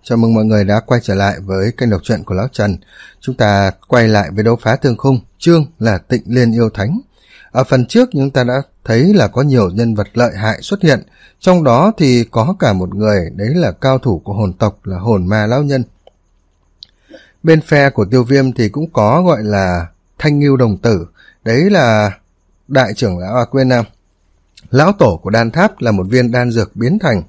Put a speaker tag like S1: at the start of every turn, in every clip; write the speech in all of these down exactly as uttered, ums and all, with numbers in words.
S1: Chào mừng mọi người đã quay trở lại với kênh đọc truyện của Lão Trần. Chúng ta quay lại với đấu phá thương khung, chương là Tịnh Liên Yêu Thánh. Ở phần trước chúng ta đã thấy là có nhiều nhân vật lợi hại xuất hiện, trong đó thì có cả một người, đấy là cao thủ của hồn tộc, là hồn ma lão nhân. Bên phe của Tiêu Viêm thì cũng có gọi là Thanh Ngưu Đồng Tử, đấy là đại trưởng lão, à quên nào, lão tổ của đan tháp, là một viên đan dược biến thành.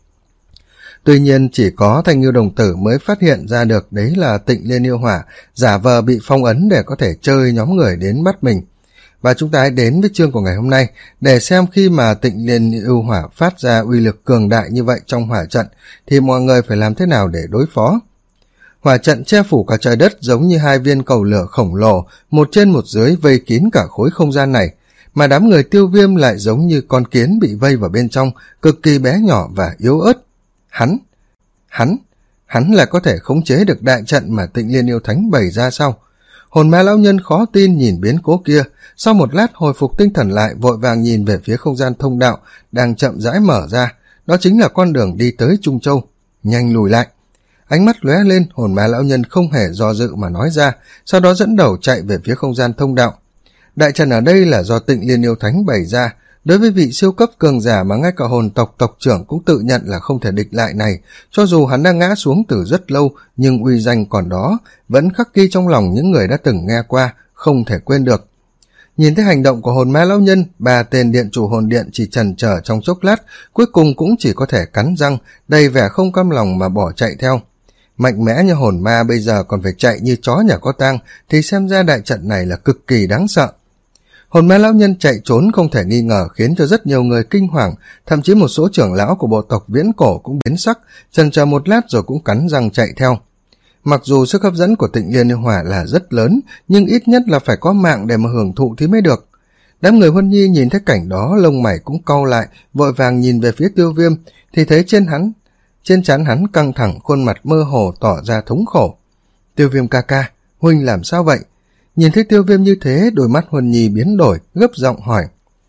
S1: Tuy nhiên chỉ có Thanh Ngưu Đồng Tử mới phát hiện ra được đấy là Tịnh Liên Yêu Hỏa, giả vờ bị phong ấn để có thể chơi nhóm người đến bắt mình. Và chúng ta hãy đến với chương của ngày hôm nay để xem khi mà Tịnh Liên Yêu Hỏa phát ra uy lực cường đại như vậy trong hỏa trận thì mọi người phải làm thế nào để đối phó. Hỏa trận che phủ cả trời đất giống như hai viên cầu lửa khổng lồ, một trên một dưới vây kín cả khối không gian này, mà đám người Tiêu Viêm lại giống như con kiến bị vây vào bên trong, cực kỳ bé nhỏ và yếu ớt. Hắn, hắn, hắn là có thể khống chế được đại trận mà Tịnh Liên Yêu Thánh bày ra sao? Hồn ma lão nhân khó tin nhìn biến cố kia, sau một lát hồi phục tinh thần lại, vội vàng nhìn về phía không gian thông đạo đang chậm rãi mở ra, đó chính là con đường đi tới Trung Châu. Nhanh lùi lại. Ánh mắt lóe lên, hồn ma lão nhân không hề do dự mà nói ra, sau đó dẫn đầu chạy về phía không gian thông đạo. Đại trận ở đây là do Tịnh Liên Yêu Thánh bày ra, đối với vị siêu cấp cường giả mà ngay cả hồn tộc tộc trưởng cũng tự nhận là không thể địch lại này, cho dù hắn đã ngã xuống từ rất lâu, nhưng uy danh còn đó, vẫn khắc ghi trong lòng những người đã từng nghe qua, không thể quên được. Nhìn thấy hành động của hồn ma lão nhân, ba tên điện chủ hồn điện chỉ chần chờ trong chốc lát, cuối cùng cũng chỉ có thể cắn răng, đầy vẻ không cam lòng mà bỏ chạy theo. Mạnh mẽ như hồn ma bây giờ còn phải chạy như chó nhà có tang, thì xem ra đại trận này là cực kỳ đáng sợ. Hồn ma lão nhân chạy trốn không thể nghi ngờ khiến cho rất nhiều người kinh hoàng, thậm chí một số trưởng lão của bộ tộc viễn cổ cũng biến sắc, chần chờ một lát rồi cũng cắn răng chạy theo. Mặc dù sức hấp dẫn của Tịnh Liên Yêu Hỏa là rất lớn, nhưng ít nhất là phải có mạng để mà hưởng thụ thì mới được. Đám người Huân Nhi nhìn thấy cảnh đó, lông mày cũng cau lại, vội vàng nhìn về phía Tiêu Viêm, thì thấy trên hắn, trên trán hắn căng thẳng, khuôn mặt mơ hồ tỏ ra thống khổ. Tiêu Viêm ca ca, huynh làm sao vậy? Nhìn thấy Tiêu Viêm như thế, đôi mắt Huân Nhi biến đổi, gấp giọng hỏi.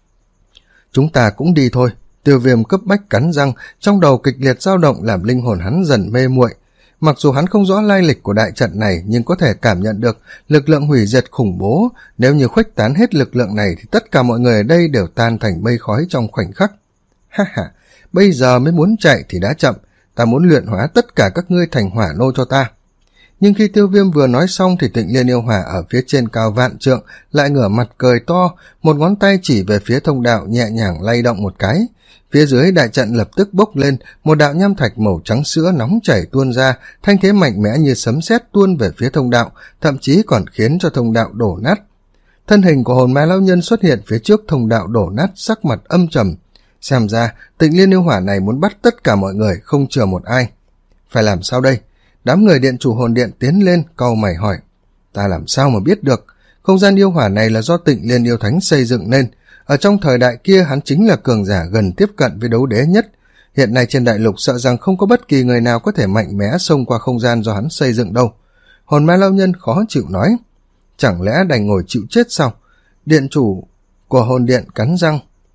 S1: Chúng ta cũng đi thôi. Tiêu Viêm cấp bách cắn răng, trong đầu kịch liệt dao động làm linh hồn hắn dần mê muội. Mặc dù hắn không rõ lai lịch của đại trận này, nhưng có thể cảm nhận được lực lượng hủy diệt khủng bố. Nếu như khuếch tán hết lực lượng này thì tất cả mọi người ở đây đều tan thành mây khói trong khoảnh khắc. Ha ha, bây giờ mới muốn chạy thì đã chậm. Ta muốn luyện hóa tất cả các ngươi thành hỏa nô cho ta. Nhưng khi Tiêu Viêm vừa nói xong thì Tịnh Liên Yêu Hỏa ở phía trên cao vạn trượng lại ngửa mặt cười to, một ngón tay chỉ về phía thông đạo nhẹ nhàng lay động một cái. Phía dưới đại trận lập tức bốc lên, một đạo nham thạch màu trắng sữa nóng chảy tuôn ra, thanh thế mạnh mẽ như sấm sét tuôn về phía thông đạo, thậm chí còn khiến cho thông đạo đổ nát. Thân hình của hồn ma lão nhân xuất hiện phía trước thông đạo đổ nát, sắc mặt âm trầm. Xem ra Tịnh Liên Yêu Hỏa này muốn bắt tất cả mọi người, không chừa một ai. Phải làm sao đây? Đám người điện chủ hồn điện tiến lên, cau mày hỏi. Ta làm sao mà biết được? Không gian yêu hỏa này là do Tịnh Liên Yêu Thánh xây dựng nên. Ở trong thời đại kia hắn chính là cường giả gần tiếp cận với đấu đế nhất. Hiện nay trên đại lục sợ rằng không có bất kỳ người nào có thể mạnh mẽ xông qua không gian do hắn xây dựng đâu. Hồn ma lão nhân khó chịu nói. Chẳng lẽ đành ngồi chịu chết sao? Điện chủ của hồn điện cắn răng.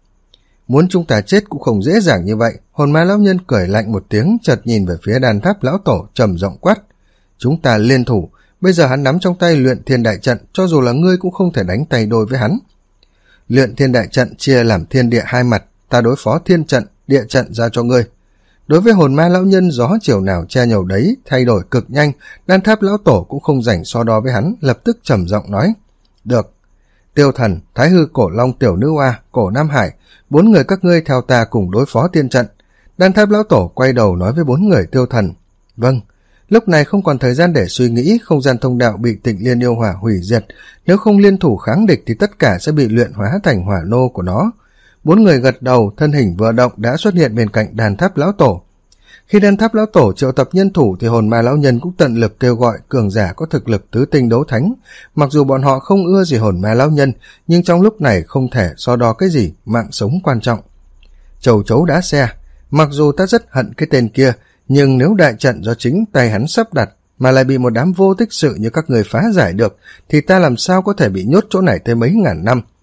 S1: Muốn chúng ta chết cũng không dễ dàng như vậy. Hồn ma lão nhân cười lạnh một tiếng, chợt nhìn về phía đàn tháp lão tổ, trầm giọng quát. Chúng ta liên thủ. Bây giờ hắn nắm trong tay luyện thiên đại trận, cho dù là ngươi cũng không thể đánh tay đôi với hắn. Luyện thiên đại trận chia làm thiên địa hai mặt, ta đối phó thiên trận, địa trận ra cho ngươi. Đối với hồn ma lão nhân, gió chiều nào che nhầu đấy, thay đổi cực nhanh. Đan tháp lão tổ cũng không rảnh so đo với hắn, lập tức trầm giọng nói. Được. Tiêu Thần, Thái Hư Cổ Long, Tiểu Nữ Oa, Cổ Nam Hải, bốn người các ngươi theo ta cùng đối phó tiên trận. Đan tháp lão tổ quay đầu nói với bốn người Tiêu Thần. Vâng. Lúc này không còn thời gian để suy nghĩ, không gian thông đạo bị Tịnh Liên Yêu Hỏa hủy diệt, nếu không liên thủ kháng địch thì tất cả sẽ bị luyện hóa thành hỏa nô của nó. Bốn người gật đầu, thân hình vừa động đã xuất hiện bên cạnh đàn tháp lão tổ. Khi đan tháp lão tổ triệu tập nhân thủ thì hồn ma lão nhân cũng tận lực kêu gọi cường giả có thực lực tứ tinh đấu thánh. Mặc dù bọn họ không ưa gì hồn ma lão nhân, nhưng trong lúc này không thể so đo cái gì, mạng sống quan trọng. Chầu chấu đá xe, mặc dù ta rất hận cái tên kia, nhưng nếu đại trận do chính tay hắn sắp đặt mà lại bị một đám vô tích sự như các người phá giải được, thì ta làm sao có thể bị nhốt chỗ này tới mấy ngàn năm.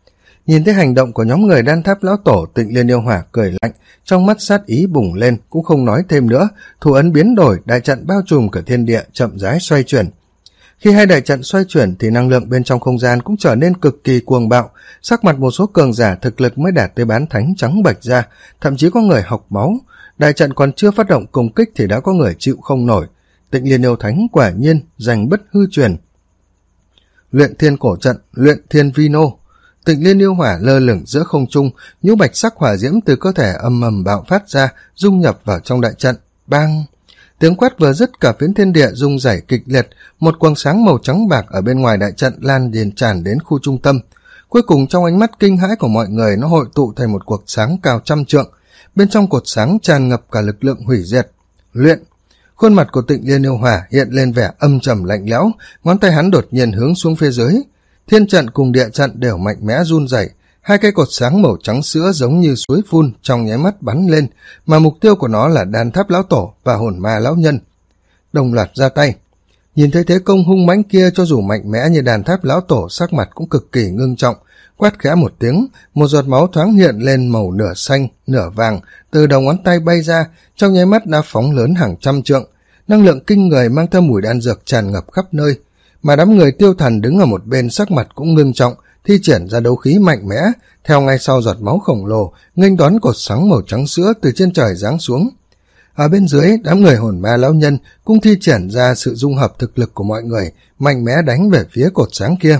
S1: Nhìn thấy hành động của nhóm người Đan Tháp Lão Tổ, Tịnh Liên Yêu Hỏa cười lạnh, trong mắt sát ý bùng lên, cũng không nói thêm nữa, thủ ấn biến đổi, đại trận bao trùm cả thiên địa chậm rãi xoay chuyển. Khi hai đại trận xoay chuyển thì năng lượng bên trong không gian cũng trở nên cực kỳ cuồng bạo, sắc mặt một số cường giả thực lực mới đạt tới bán thánh trắng bệch ra, thậm chí có người học máu. Đại trận còn chưa phát động công kích thì đã có người chịu không nổi. Tịnh Liên Yêu Thánh quả nhiên giành bất hư truyền. Luyện thiên cổ trận, luyện thiên vi nô. Tịnh Liên Yêu Hỏa lơ lửng giữa không trung, nhũ bạch sắc hỏa diễm từ cơ thể ầm ầm bạo phát ra, dung nhập vào trong đại trận. Bang! Tiếng quát vừa dứt, cả phiến thiên địa rung rẩy kịch liệt, một quầng sáng màu trắng bạc ở bên ngoài đại trận lan điền tràn đến khu trung tâm. Cuối cùng trong ánh mắt kinh hãi của mọi người, nó hội tụ thành một cuộc sáng cao trăm trượng. Bên trong cột sáng tràn ngập cả lực lượng hủy diệt. Luyện! Khuôn mặt của Tịnh Liên Yêu Hỏa hiện lên vẻ âm trầm lạnh lẽo, ngón tay hắn đột nhiên hướng xuống phía dưới. Thiên trận cùng địa trận đều mạnh mẽ run rẩy, hai cây cột sáng màu trắng sữa giống như suối phun trong nháy mắt bắn lên, mà mục tiêu của nó là Đan Tháp Lão Tổ và Hồn Ma Lão Nhân. Đồng loạt ra tay. Nhìn thấy thế công hung mãnh kia, cho dù mạnh mẽ như Đan Tháp Lão Tổ, sắc mặt cũng cực kỳ ngưng trọng, quát khẽ một tiếng, một giọt máu thoáng hiện lên màu nửa xanh nửa vàng từ đầu ngón tay bay ra, trong nháy mắt đã phóng lớn hàng trăm trượng. Năng lượng kinh người mang theo mùi đan dược tràn ngập khắp nơi, mà đám người Tiêu Thần đứng ở một bên sắc mặt cũng ngưng trọng, thi triển ra đấu khí mạnh mẽ, theo ngay sau giọt máu khổng lồ nghênh đón cột sáng màu trắng sữa từ trên trời giáng xuống. Ở bên dưới, đám người Hồn Ma Lão Nhân cũng thi triển ra sự dung hợp thực lực của mọi người, mạnh mẽ đánh về phía cột sáng kia.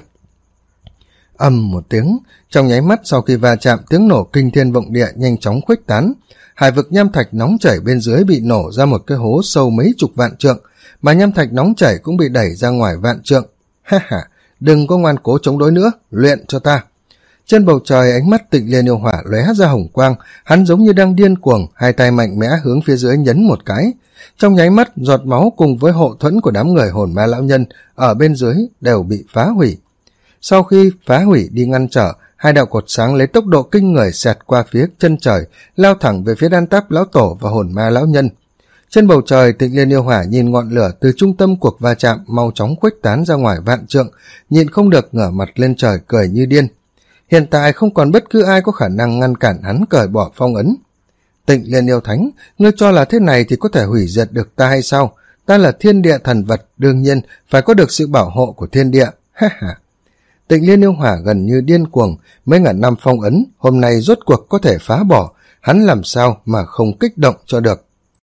S1: Ầm một tiếng, trong nháy mắt sau khi va chạm, tiếng nổ kinh thiên vọng địa nhanh chóng khuếch tán. Hải vực nham thạch nóng chảy bên dưới bị nổ ra một cái hố sâu mấy chục vạn trượng, mà nham thạch nóng chảy cũng bị đẩy ra ngoài vạn trượng. Ha ha, đừng có ngoan cố chống đối nữa, luyện cho ta. Trên bầu trời, ánh mắt Tịnh Liên Yêu Hỏa lóe ra hồng quang, hắn giống như đang điên cuồng, hai tay mạnh mẽ hướng phía dưới nhấn một cái. Trong nháy mắt, giọt máu cùng với hộ thuẫn của đám người Hồn Ma Lão Nhân ở bên dưới đều bị phá hủy. Sau khi phá hủy đi ngăn trở, hai đạo cột sáng lấy tốc độ kinh người xẹt qua phía chân trời, lao thẳng về phía Đan Tháp Lão Tổ và Hồn Ma Lão Nhân. Trên bầu trời, Tịnh Liên Yêu Hỏa nhìn ngọn lửa từ trung tâm cuộc va chạm mau chóng khuếch tán ra ngoài vạn trượng, nhịn không được ngửa mặt lên trời cười như điên. Hiện tại không còn bất cứ ai có khả năng ngăn cản hắn cởi bỏ phong ấn. Tịnh Liên Yêu Thánh, ngươi cho là thế này thì có thể hủy diệt được ta hay sao? Ta là thiên địa thần vật, đương nhiên phải có được sự bảo hộ của thiên địa. Ha ha. Tịnh Liên Yêu Hỏa gần như điên cuồng, mấy ngàn năm phong ấn, hôm nay rốt cuộc có thể phá bỏ, hắn làm sao mà không kích động cho được.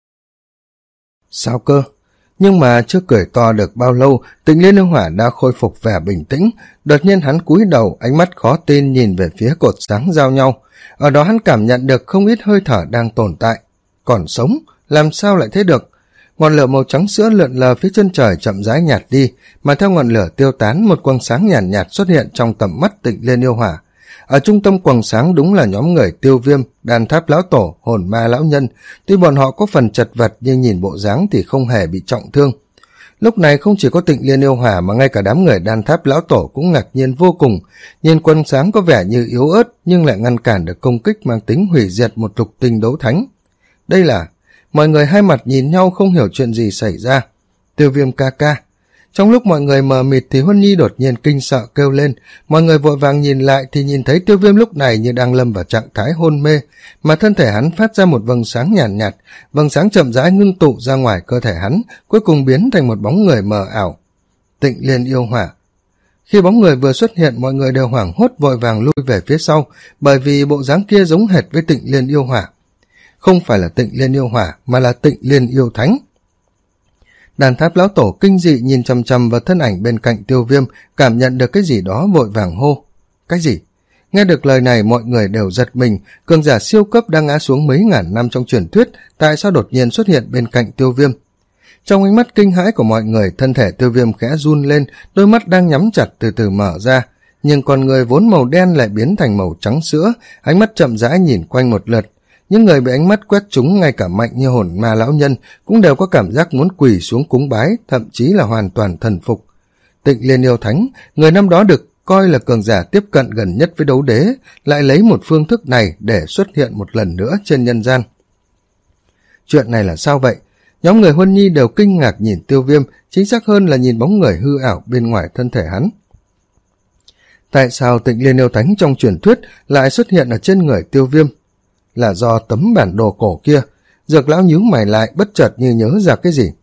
S1: Sao cơ? Nhưng mà chưa cười to được bao lâu, Tịnh Liên Yêu Hỏa đã khôi phục vẻ bình tĩnh, đột nhiên hắn cúi đầu, ánh mắt khó tin nhìn về phía cột sáng giao nhau. Ở đó hắn cảm nhận được không ít hơi thở đang tồn tại. Còn sống? Làm sao lại thế được? Ngọn lửa màu trắng sữa lượn lờ phía chân trời chậm rãi nhạt đi, mà theo ngọn lửa tiêu tán, một quầng sáng nhàn nhạt, nhạt xuất hiện trong tầm mắt Tịnh Liên Yêu Hỏa. Ở trung tâm quầng sáng đúng là nhóm người Tiêu Viêm, Đan Tháp Lão Tổ, Hồn Ma Lão Nhân. Tuy bọn họ có phần chật vật nhưng nhìn bộ dáng thì không hề bị trọng thương. Lúc này không chỉ có Tịnh Liên Yêu Hỏa mà ngay cả đám người Đan Tháp Lão Tổ cũng ngạc nhiên vô cùng. Nhìn quầng sáng có vẻ như yếu ớt nhưng lại ngăn cản được công kích mang tính hủy diệt một lục tinh đấu thánh. Đây là... Mọi người hai mặt nhìn nhau không hiểu chuyện gì xảy ra. Tiêu Viêm ca ca. Trong lúc mọi người mờ mịt thì Huân Nhi đột nhiên kinh sợ kêu lên. Mọi người vội vàng nhìn lại thì nhìn thấy Tiêu Viêm lúc này như đang lâm vào trạng thái hôn mê, mà thân thể hắn phát ra một vầng sáng nhàn nhạt, nhạt, vầng sáng chậm rãi ngưng tụ ra ngoài cơ thể hắn, cuối cùng biến thành một bóng người mờ ảo. Tịnh Liên Yêu Hỏa. Khi bóng người vừa xuất hiện, mọi người đều hoảng hốt vội vàng lui về phía sau, bởi vì bộ dáng kia giống hệt với Tịnh Liên Yêu Hỏa. Không phải là Tịnh Liên Yêu Hỏa mà là Tịnh Liên Yêu Thánh. Đàn Tháp Lão Tổ kinh dị nhìn chằm chằm vào thân ảnh bên cạnh Tiêu Viêm, cảm nhận được cái gì đó vội vàng hô. Cái gì? Nghe được lời này mọi người đều giật mình, cường giả siêu cấp đang ngã xuống mấy ngàn năm trong truyền thuyết, tại sao đột nhiên xuất hiện bên cạnh Tiêu Viêm? Trong ánh mắt kinh hãi của mọi người, thân thể Tiêu Viêm khẽ run lên, đôi mắt đang nhắm chặt từ từ mở ra, nhưng con người vốn màu đen lại biến thành màu trắng sữa, ánh mắt chậm rãi nhìn quanh một lượt. Những người bị ánh mắt quét trúng, ngay cả mạnh như Hồn Ma Lão Nhân cũng đều có cảm giác muốn quỳ xuống cúng bái, thậm chí là hoàn toàn thần phục. Tịnh Liên Yêu Thánh, người năm đó được coi là cường giả tiếp cận gần nhất với đấu đế, lại lấy một phương thức này để xuất hiện một lần nữa trên nhân gian. Chuyện này là sao vậy? Nhóm người Huân Nhi đều kinh ngạc nhìn Tiêu Viêm, chính xác hơn là nhìn bóng người hư ảo bên ngoài thân thể hắn. Tại sao Tịnh Liên Yêu Thánh trong truyền thuyết lại xuất hiện ở trên người Tiêu Viêm? Là do tấm bản đồ cổ kia. Dược lão nhíu mày lại, bất chợt như nhớ ra cái gì.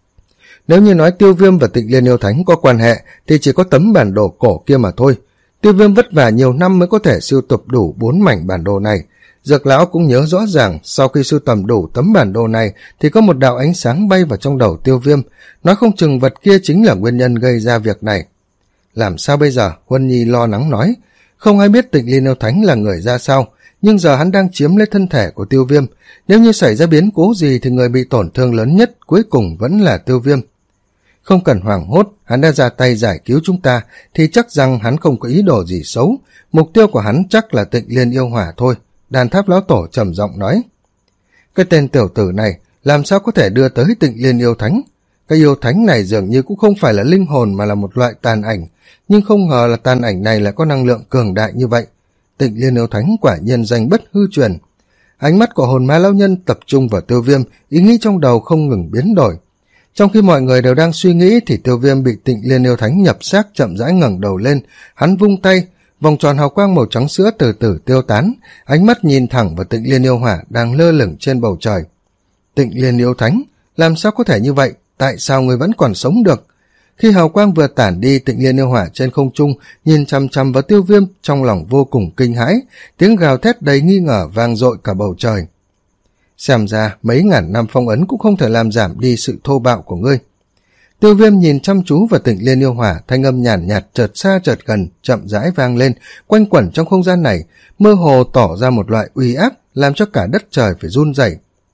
S1: Nếu như nói Tiêu Viêm và Tịnh Liên Yêu Thánh có quan hệ thì chỉ có tấm bản đồ cổ kia mà thôi. Tiêu Viêm vất vả nhiều năm mới có thể sưu tập đủ bốn mảnh bản đồ này. Dược lão cũng nhớ rõ ràng sau khi sưu tầm đủ tấm bản đồ này thì có một đạo ánh sáng bay vào trong đầu Tiêu Viêm, nói không chừng vật kia chính là nguyên nhân gây ra việc này. Làm sao bây giờ? Huân Nhi lo lắng nói. Không ai biết Tịnh Liên Yêu Thánh là người ra sao, nhưng giờ hắn đang chiếm lấy thân thể của Tiêu Viêm. Nếu như xảy ra biến cố gì thì người bị tổn thương lớn nhất cuối cùng vẫn là Tiêu Viêm. Không cần hoảng hốt, hắn đã ra tay giải cứu chúng ta thì chắc rằng hắn không có ý đồ gì xấu. Mục tiêu của hắn chắc là Tịnh Liên Yêu Hỏa thôi. Đàn Tháp lão tổ trầm giọng nói. Cái tên tiểu tử này làm sao có thể đưa tới Tịnh Liên Yêu Thánh? Cái yêu thánh này dường như cũng không phải là linh hồn mà là một loại tàn ảnh, nhưng không ngờ là tàn ảnh này lại có năng lượng cường đại như vậy. Tịnh Liên Yêu Thánh quả nhiên danh bất hư truyền. Ánh mắt của hồn ma lão nhân tập trung vào Tiêu Viêm, ý nghĩ trong đầu không ngừng biến đổi. Trong khi mọi người đều đang suy nghĩ thì Tiêu Viêm bị Tịnh Liên Yêu Thánh nhập xác chậm rãi ngẩng đầu lên, hắn vung tay, vòng tròn hào quang màu trắng sữa từ từ tiêu tán, ánh mắt nhìn thẳng vào Tịnh Liên Yêu Hỏa đang lơ lửng trên bầu trời. Tịnh Liên Yêu Thánh, làm sao có thể như vậy? Tại sao người vẫn còn sống được? Khi hào quang vừa tản đi, Tịnh Liên Yêu Hỏa trên không trung nhìn chằm chằm vào Tiêu Viêm, trong lòng vô cùng kinh hãi, tiếng gào thét đầy nghi ngờ vang dội cả bầu trời. Xem ra mấy ngàn năm phong ấn cũng không thể làm giảm đi sự thô bạo của ngươi. Tiêu Viêm nhìn chăm chú vào Tịnh Liên Yêu Hỏa, thanh âm nhàn nhạt, nhạt chợt xa chợt gần, chậm rãi vang lên, quanh quẩn trong không gian này, mơ hồ tỏ ra một loại uy áp, làm cho cả đất trời phải run rẩy.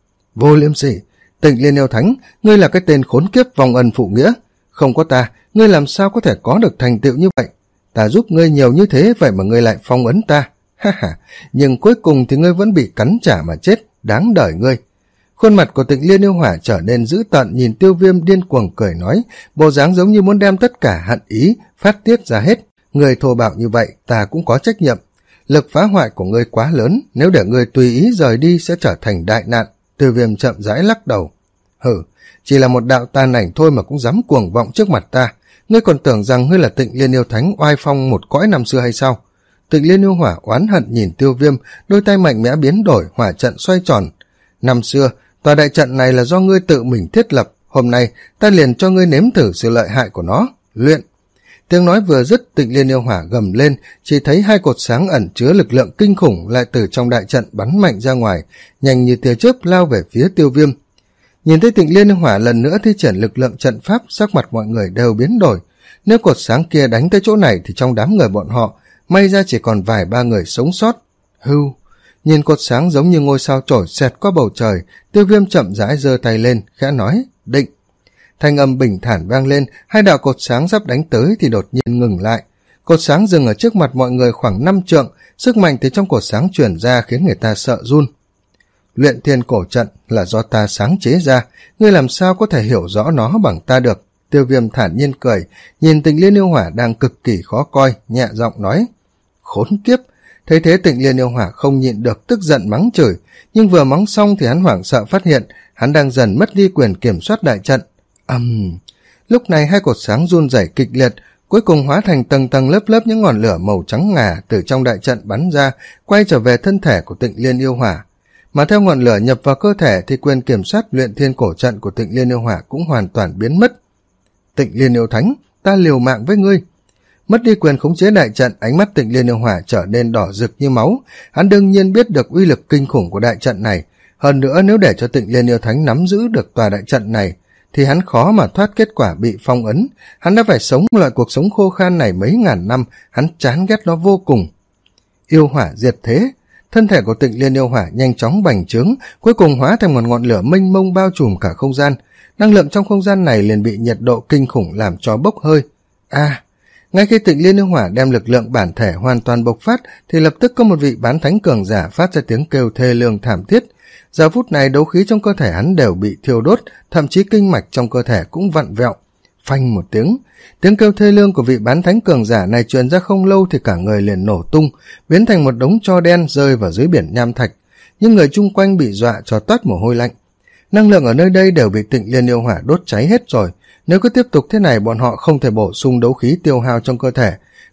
S1: Vô liêm sỉ, Tịnh Liên Yêu Thánh, ngươi là cái tên khốn kiếp vong ân phụ nghĩa. Không có ta, ngươi làm sao có thể có được thành tựu như vậy? Ta giúp ngươi nhiều như thế, vậy mà ngươi lại phong ấn ta. Ha ha, nhưng cuối cùng thì ngươi vẫn bị cắn trả mà chết, đáng đời ngươi. Khuôn mặt của Tịnh Liên Yêu Hỏa trở nên dữ tợn, nhìn Tiêu Viêm điên cuồng cười nói, bộ dáng giống như muốn đem tất cả hận ý phát tiết ra hết. Ngươi thô bạo như vậy, ta cũng có trách nhiệm. Lực phá hoại của ngươi quá lớn, nếu để ngươi tùy ý rời đi sẽ trở thành đại nạn. Tiêu Viêm chậm rãi lắc đầu. Hử, chỉ là một đạo tàn ảnh thôi mà cũng dám cuồng vọng trước mặt ta. Ngươi còn tưởng rằng ngươi là Tịnh Liên Yêu Thánh oai phong một cõi năm xưa hay sao? Tịnh Liên Yêu Hỏa oán hận nhìn Tiêu Viêm, đôi tay mạnh mẽ biến đổi, hỏa trận xoay tròn. Năm xưa, tòa đại trận này là do ngươi tự mình thiết lập, hôm nay ta liền cho ngươi nếm thử sự lợi hại của nó. Luyện. Tiếng nói vừa dứt, Tịnh Liên Yêu Hỏa gầm lên, chỉ thấy hai cột sáng ẩn chứa lực lượng kinh khủng lại từ trong đại trận bắn mạnh ra ngoài, nhanh như tia chớp lao về phía Tiêu Viêm. Nhìn thấy Tịnh Liên Yêu Hỏa lần nữa thi triển lực lượng trận pháp, sắc mặt mọi người đều biến đổi. Nếu cột sáng kia đánh tới chỗ này thì trong đám người bọn họ, may ra chỉ còn vài ba người sống sót. Hưu. Nhìn cột sáng giống như ngôi sao trổi xẹt qua bầu trời, Tiêu Viêm chậm rãi giơ tay lên, khẽ nói, định. Thanh âm bình thản vang lên, hai đạo cột sáng sắp đánh tới thì đột nhiên ngừng lại. Cột sáng dừng ở trước mặt mọi người khoảng năm trượng, sức mạnh từ trong cột sáng truyền ra khiến người ta sợ run. Luyện thiên cổ trận là do ta sáng chế ra, ngươi làm sao có thể hiểu rõ nó bằng ta được? Tiêu Viêm thản nhiên cười, nhìn Tịnh Liên Yêu Hỏa đang cực kỳ khó coi, nhẹ giọng nói. Khốn kiếp! Thấy thế Tịnh Liên Yêu Hỏa không nhịn được tức giận mắng chửi, nhưng vừa mắng xong thì hắn hoảng sợ phát hiện, hắn đang dần mất đi quyền kiểm soát đại trận. Ầm! Um. Lúc này hai cột sáng run rẩy kịch liệt, cuối cùng hóa thành tầng tầng lớp lớp những ngọn lửa màu trắng ngà từ trong đại trận bắn ra, quay trở về thân thể của Tịnh Liên Yêu Hỏa. Mà theo ngọn lửa nhập vào cơ thể thì quyền kiểm soát luyện thiên cổ trận của Tịnh Liên Yêu Hỏa cũng hoàn toàn biến mất. Tịnh Liên Yêu Thánh, ta liều mạng với ngươi. Mất đi quyền khống chế đại trận, ánh mắt Tịnh Liên Yêu Hỏa trở nên đỏ rực như máu. Hắn đương nhiên biết được uy lực kinh khủng của đại trận này. Hơn nữa nếu để cho Tịnh Liên Yêu Thánh nắm giữ được tòa đại trận này, thì hắn khó mà thoát kết quả bị phong ấn. Hắn đã phải sống loại cuộc sống khô khan này mấy ngàn năm, hắn chán ghét nó vô cùng. Yêu hỏa diệt thế. Thân thể của Tịnh Liên Yêu Hỏa nhanh chóng bành trướng, cuối cùng hóa thành một ngọn lửa mênh mông bao trùm cả không gian. Năng lượng trong không gian này liền bị nhiệt độ kinh khủng làm cho bốc hơi. A, à, ngay khi Tịnh Liên Yêu Hỏa đem lực lượng bản thể hoàn toàn bộc phát, thì lập tức có một vị bán thánh cường giả phát ra tiếng kêu thê lương thảm thiết. Giờ phút này đấu khí trong cơ thể hắn đều bị thiêu đốt, thậm chí kinh mạch trong cơ thể cũng vặn vẹo. Phanh một tiếng, tiếng kêu thê lương của vị bán thánh cường giả này truyền ra không lâu thì cả người liền nổ tung, biến thành một đống tro đen rơi vào dưới biển nham thạch. Nhưng người chung quanh bị dọa cho toát mồ hôi lạnh. Năng lượng ở nơi đây đều bị Tịnh Liên Yêu Hỏa đốt cháy hết rồi. Nếu cứ tiếp tục thế này, bọn họ không thể bổ sung đấu khí tiêu hao trong cơ thể.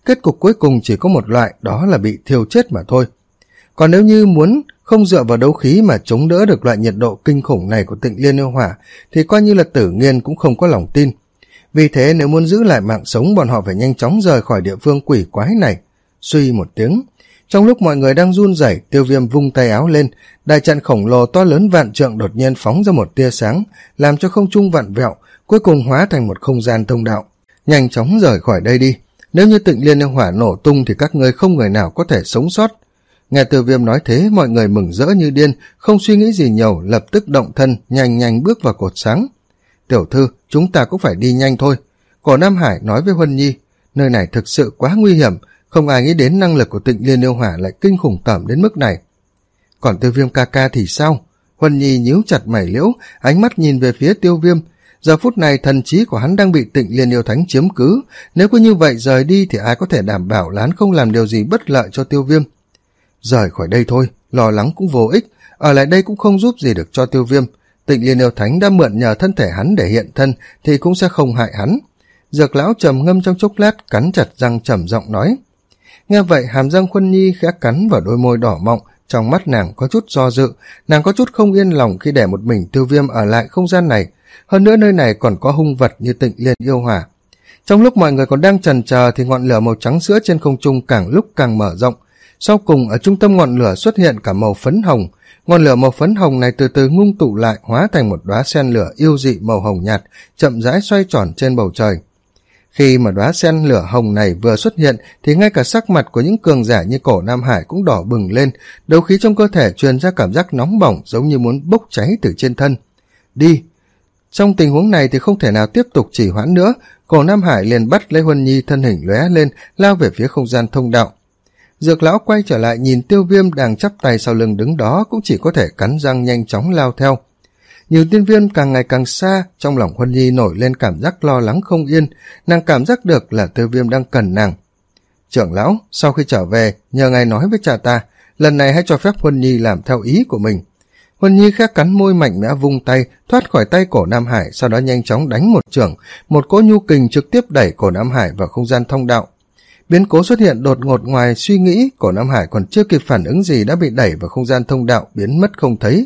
S1: kết cục cuối cùng chỉ có một loại, đó là bị thiêu chết mà thôi. Còn nếu như muốn không dựa vào đấu khí mà chống đỡ được loại nhiệt độ kinh khủng này của Tịnh Liên Yêu Hỏa, thì coi như là Tử Nghiên cũng không có lòng tin. Vì thế nếu muốn giữ lại mạng sống, bọn họ phải nhanh chóng rời khỏi địa phương quỷ quái này. Suy một tiếng, trong lúc mọi người đang run rẩy, Tiêu Viêm vung tay áo lên, đại trận khổng lồ to lớn vạn trượng đột nhiên phóng ra một tia sáng, làm cho không trung vặn vẹo, cuối cùng hóa thành một không gian thông đạo. Nhanh chóng rời khỏi đây đi, nếu như Tịnh Liên Yêu Hỏa nổ tung thì các ngươi không người nào có thể sống sót. Nghe Tiêu Viêm nói thế, mọi người mừng rỡ như điên, không suy nghĩ gì nhiều, lập tức động thân, nhanh nhanh bước vào cột sáng. Tiểu thư, chúng ta cũng phải đi nhanh thôi. Cổ Nam Hải nói với Huân Nhi, nơi này thực sự quá nguy hiểm, không ai nghĩ đến năng lực của Tịnh Liên Yêu Hỏa lại kinh khủng tởm đến mức này. Còn Tiêu Viêm ca ca thì sao? Huân Nhi nhíu chặt mày liễu, ánh mắt nhìn về phía Tiêu Viêm. Giờ phút này thần trí của hắn đang bị Tịnh Liên Yêu Thánh chiếm cứ, nếu cứ như vậy rời đi thì ai có thể đảm bảo là hắn không làm điều gì bất lợi cho Tiêu Viêm. Rời khỏi đây thôi, lo lắng cũng vô ích, ở lại đây cũng không giúp gì được cho Tiêu Viêm. Tịnh Liên Yêu Thánh đã mượn nhờ thân thể hắn để hiện thân thì cũng sẽ không hại hắn. Dược lão trầm ngâm trong chốc lát, cắn chặt răng trầm giọng nói. Nghe vậy hàm răng Huân Nhi khẽ cắn vào đôi môi đỏ mọng, trong mắt nàng có chút do dự, nàng có chút không yên lòng khi để một mình Tiêu Viêm ở lại không gian này, hơn nữa nơi này còn có hung vật như Tịnh Liên Yêu Hỏa. Trong lúc mọi người còn đang chần chờ thì ngọn lửa màu trắng sữa trên không trung càng lúc càng mở rộng, sau cùng ở trung tâm ngọn lửa xuất hiện cả màu phấn hồng. Ngọn lửa màu phấn hồng này từ từ ngưng tụ lại, hóa thành một đóa sen lửa yêu dị màu hồng nhạt, chậm rãi xoay tròn trên bầu trời. Khi mà đóa sen lửa hồng này vừa xuất hiện thì ngay cả sắc mặt của những cường giả như Cổ Nam Hải cũng đỏ bừng lên, đấu khí trong cơ thể truyền ra cảm giác nóng bỏng giống như muốn bốc cháy từ trên thân. Đi! Trong tình huống này thì không thể nào tiếp tục trì hoãn nữa, Cổ Nam Hải liền bắt lấy Huân Nhi, thân hình lóe lên, lao về phía không gian thông đạo. Dược lão quay trở lại nhìn Tiêu Viêm đang chắp tay sau lưng đứng đó, cũng chỉ có thể cắn răng nhanh chóng lao theo. Nhiều tiên viên càng ngày càng xa, trong lòng Huân Nhi nổi lên cảm giác lo lắng không yên, nàng cảm giác được là Tiêu Viêm đang cần nàng. Trưởng lão, sau khi trở về, nhờ ngài nói với cha ta, lần này hãy cho phép Huân Nhi làm theo ý của mình. Huân Nhi khẽ cắn môi mạnh mẽ vung tay, thoát khỏi tay Cổ Nam Hải, sau đó nhanh chóng đánh một chưởng, một cỗ nhu kình trực tiếp đẩy Cổ Nam Hải vào không gian thông đạo. Biến cố xuất hiện đột ngột ngoài suy nghĩ, Cổ Nam Hải còn chưa kịp phản ứng gì đã bị đẩy vào không gian thông đạo, biến mất không thấy.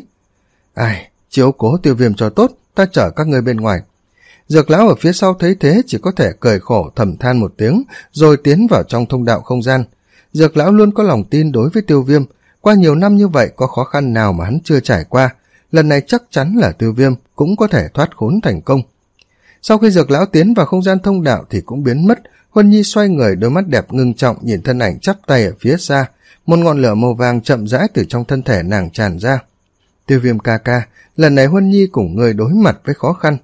S1: Ai, chiếu cố Tiêu Viêm cho tốt, ta chở các ngươi bên ngoài. Dược lão ở phía sau thấy thế chỉ có thể cười khổ thầm than một tiếng, rồi tiến vào trong thông đạo không gian. Dược lão luôn có lòng tin đối với Tiêu Viêm, qua nhiều năm như vậy có khó khăn nào mà hắn chưa trải qua, lần này chắc chắn là Tiêu Viêm cũng có thể thoát khốn thành công. Sau khi Dược lão tiến vào không gian thông đạo thì cũng biến mất. Huân Nhi xoay người, đôi mắt đẹp ngưng trọng nhìn thân ảnh chắp tay ở phía xa, một ngọn lửa màu vàng chậm rãi từ trong thân thể nàng tràn ra. Tiêu Viêm ca ca, lần này Huân Nhi cùng người đối mặt với khó khăn.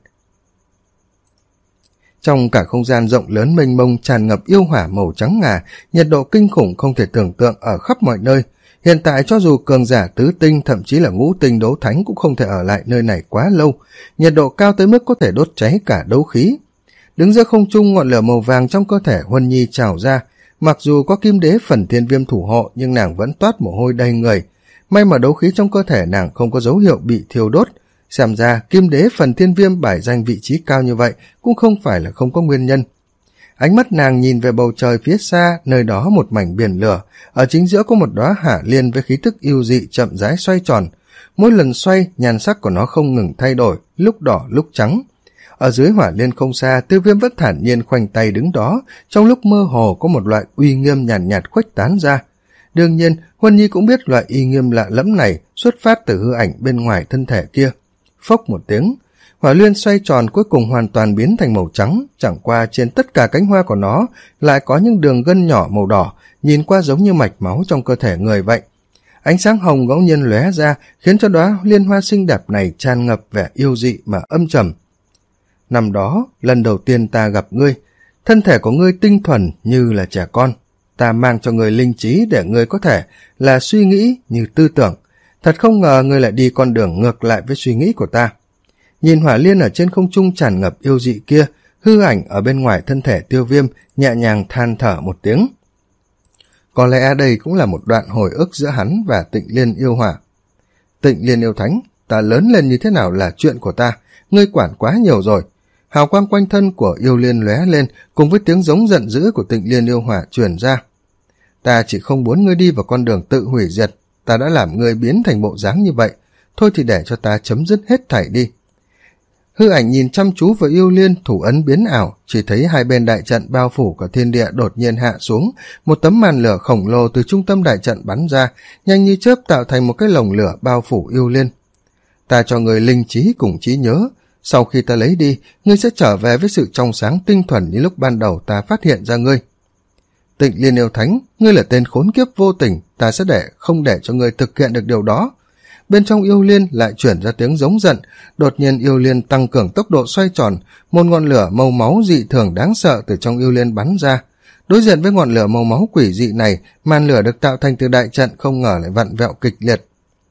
S1: Trong cả không gian rộng lớn mênh mông tràn ngập yêu hỏa màu trắng ngà, nhiệt độ kinh khủng không thể tưởng tượng ở khắp mọi nơi. Hiện tại cho dù cường giả tứ tinh, thậm chí là ngũ tinh đấu thánh cũng không thể ở lại nơi này quá lâu, nhiệt độ cao tới mức có thể đốt cháy cả đấu khí. Đứng giữa không trung, ngọn lửa màu vàng trong cơ thể Huân Nhi trào ra, mặc dù có kim đế phần thiên viêm thủ hộ nhưng nàng vẫn toát mồ hôi đầy người. May mà đấu khí trong cơ thể nàng không có dấu hiệu bị thiêu đốt, xem ra kim đế phần thiên viêm bài danh vị trí cao như vậy cũng không phải là không có nguyên nhân. Ánh mắt nàng nhìn về bầu trời phía xa, nơi đó một mảnh biển lửa, ở chính giữa có một đóa hỏa liên với khí tức yêu dị chậm rãi xoay tròn. Mỗi lần xoay, nhan sắc của nó không ngừng thay đổi, lúc đỏ lúc trắng. Ở dưới hỏa liên không xa, Tiêu Viêm vẫn thản nhiên khoanh tay đứng đó, trong lúc mơ hồ có một loại uy nghiêm nhàn nhạt, nhạt khuếch tán ra. Đương nhiên, Huân Nhi cũng biết loại uy nghiêm lạ lẫm này xuất phát từ hư ảnh bên ngoài thân thể kia. Phốc một tiếng, hỏa liên xoay tròn cuối cùng hoàn toàn biến thành màu trắng, chẳng qua trên tất cả cánh hoa của nó lại có những đường gân nhỏ màu đỏ, nhìn qua giống như mạch máu trong cơ thể người vậy. Ánh sáng hồng ngẫu nhiên lóe ra, khiến cho đóa liên hoa xinh đẹp này tràn ngập vẻ yêu dị mà âm trầm. Năm đó, lần đầu tiên ta gặp ngươi, thân thể của ngươi tinh thuần như là trẻ con. Ta mang cho ngươi linh trí để ngươi có thể là suy nghĩ như tư tưởng. Thật không ngờ ngươi lại đi con đường ngược lại với suy nghĩ của ta. Nhìn hỏa liên ở trên không trung tràn ngập yêu dị kia, hư ảnh ở bên ngoài thân thể Tiêu Viêm nhẹ nhàng than thở một tiếng. Có lẽ đây cũng là một đoạn hồi ức giữa hắn và Tịnh Liên Yêu Hỏa. Tịnh Liên Yêu Thánh, ta lớn lên như thế nào là chuyện của ta, ngươi quản quá nhiều rồi. hào quang quanh thân của yêu liên lóe lên, cùng với tiếng giống giận dữ của Tịnh Liên yêu hỏa truyền ra. Ta chỉ không muốn ngươi đi vào con đường tự hủy diệt, ta đã làm ngươi biến thành bộ dáng như vậy, thôi thì để cho ta chấm dứt hết thảy đi. Hư ảnh nhìn chăm chú vào yêu liên, thủ ấn biến ảo, chỉ thấy hai bên đại trận bao phủ cả thiên địa đột nhiên hạ xuống, một tấm màn lửa khổng lồ từ trung tâm đại trận bắn ra, nhanh như chớp tạo thành một cái lồng lửa bao phủ yêu liên. Ta cho người linh trí cùng trí nhớ, sau khi ta lấy đi, ngươi sẽ trở về với sự trong sáng tinh thuần như lúc ban đầu ta phát hiện ra ngươi. Tịnh Liên yêu thánh, ngươi là tên khốn kiếp vô tình, ta sẽ để không để cho ngươi thực hiện được điều đó. Bên trong yêu liên lại chuyển ra tiếng giống giận, đột nhiên yêu liên tăng cường tốc độ xoay tròn, một ngọn lửa màu máu dị thường đáng sợ từ trong yêu liên bắn ra. Đối diện với ngọn lửa màu máu quỷ dị này, màn lửa được tạo thành từ đại trận không ngờ lại vặn vẹo kịch liệt.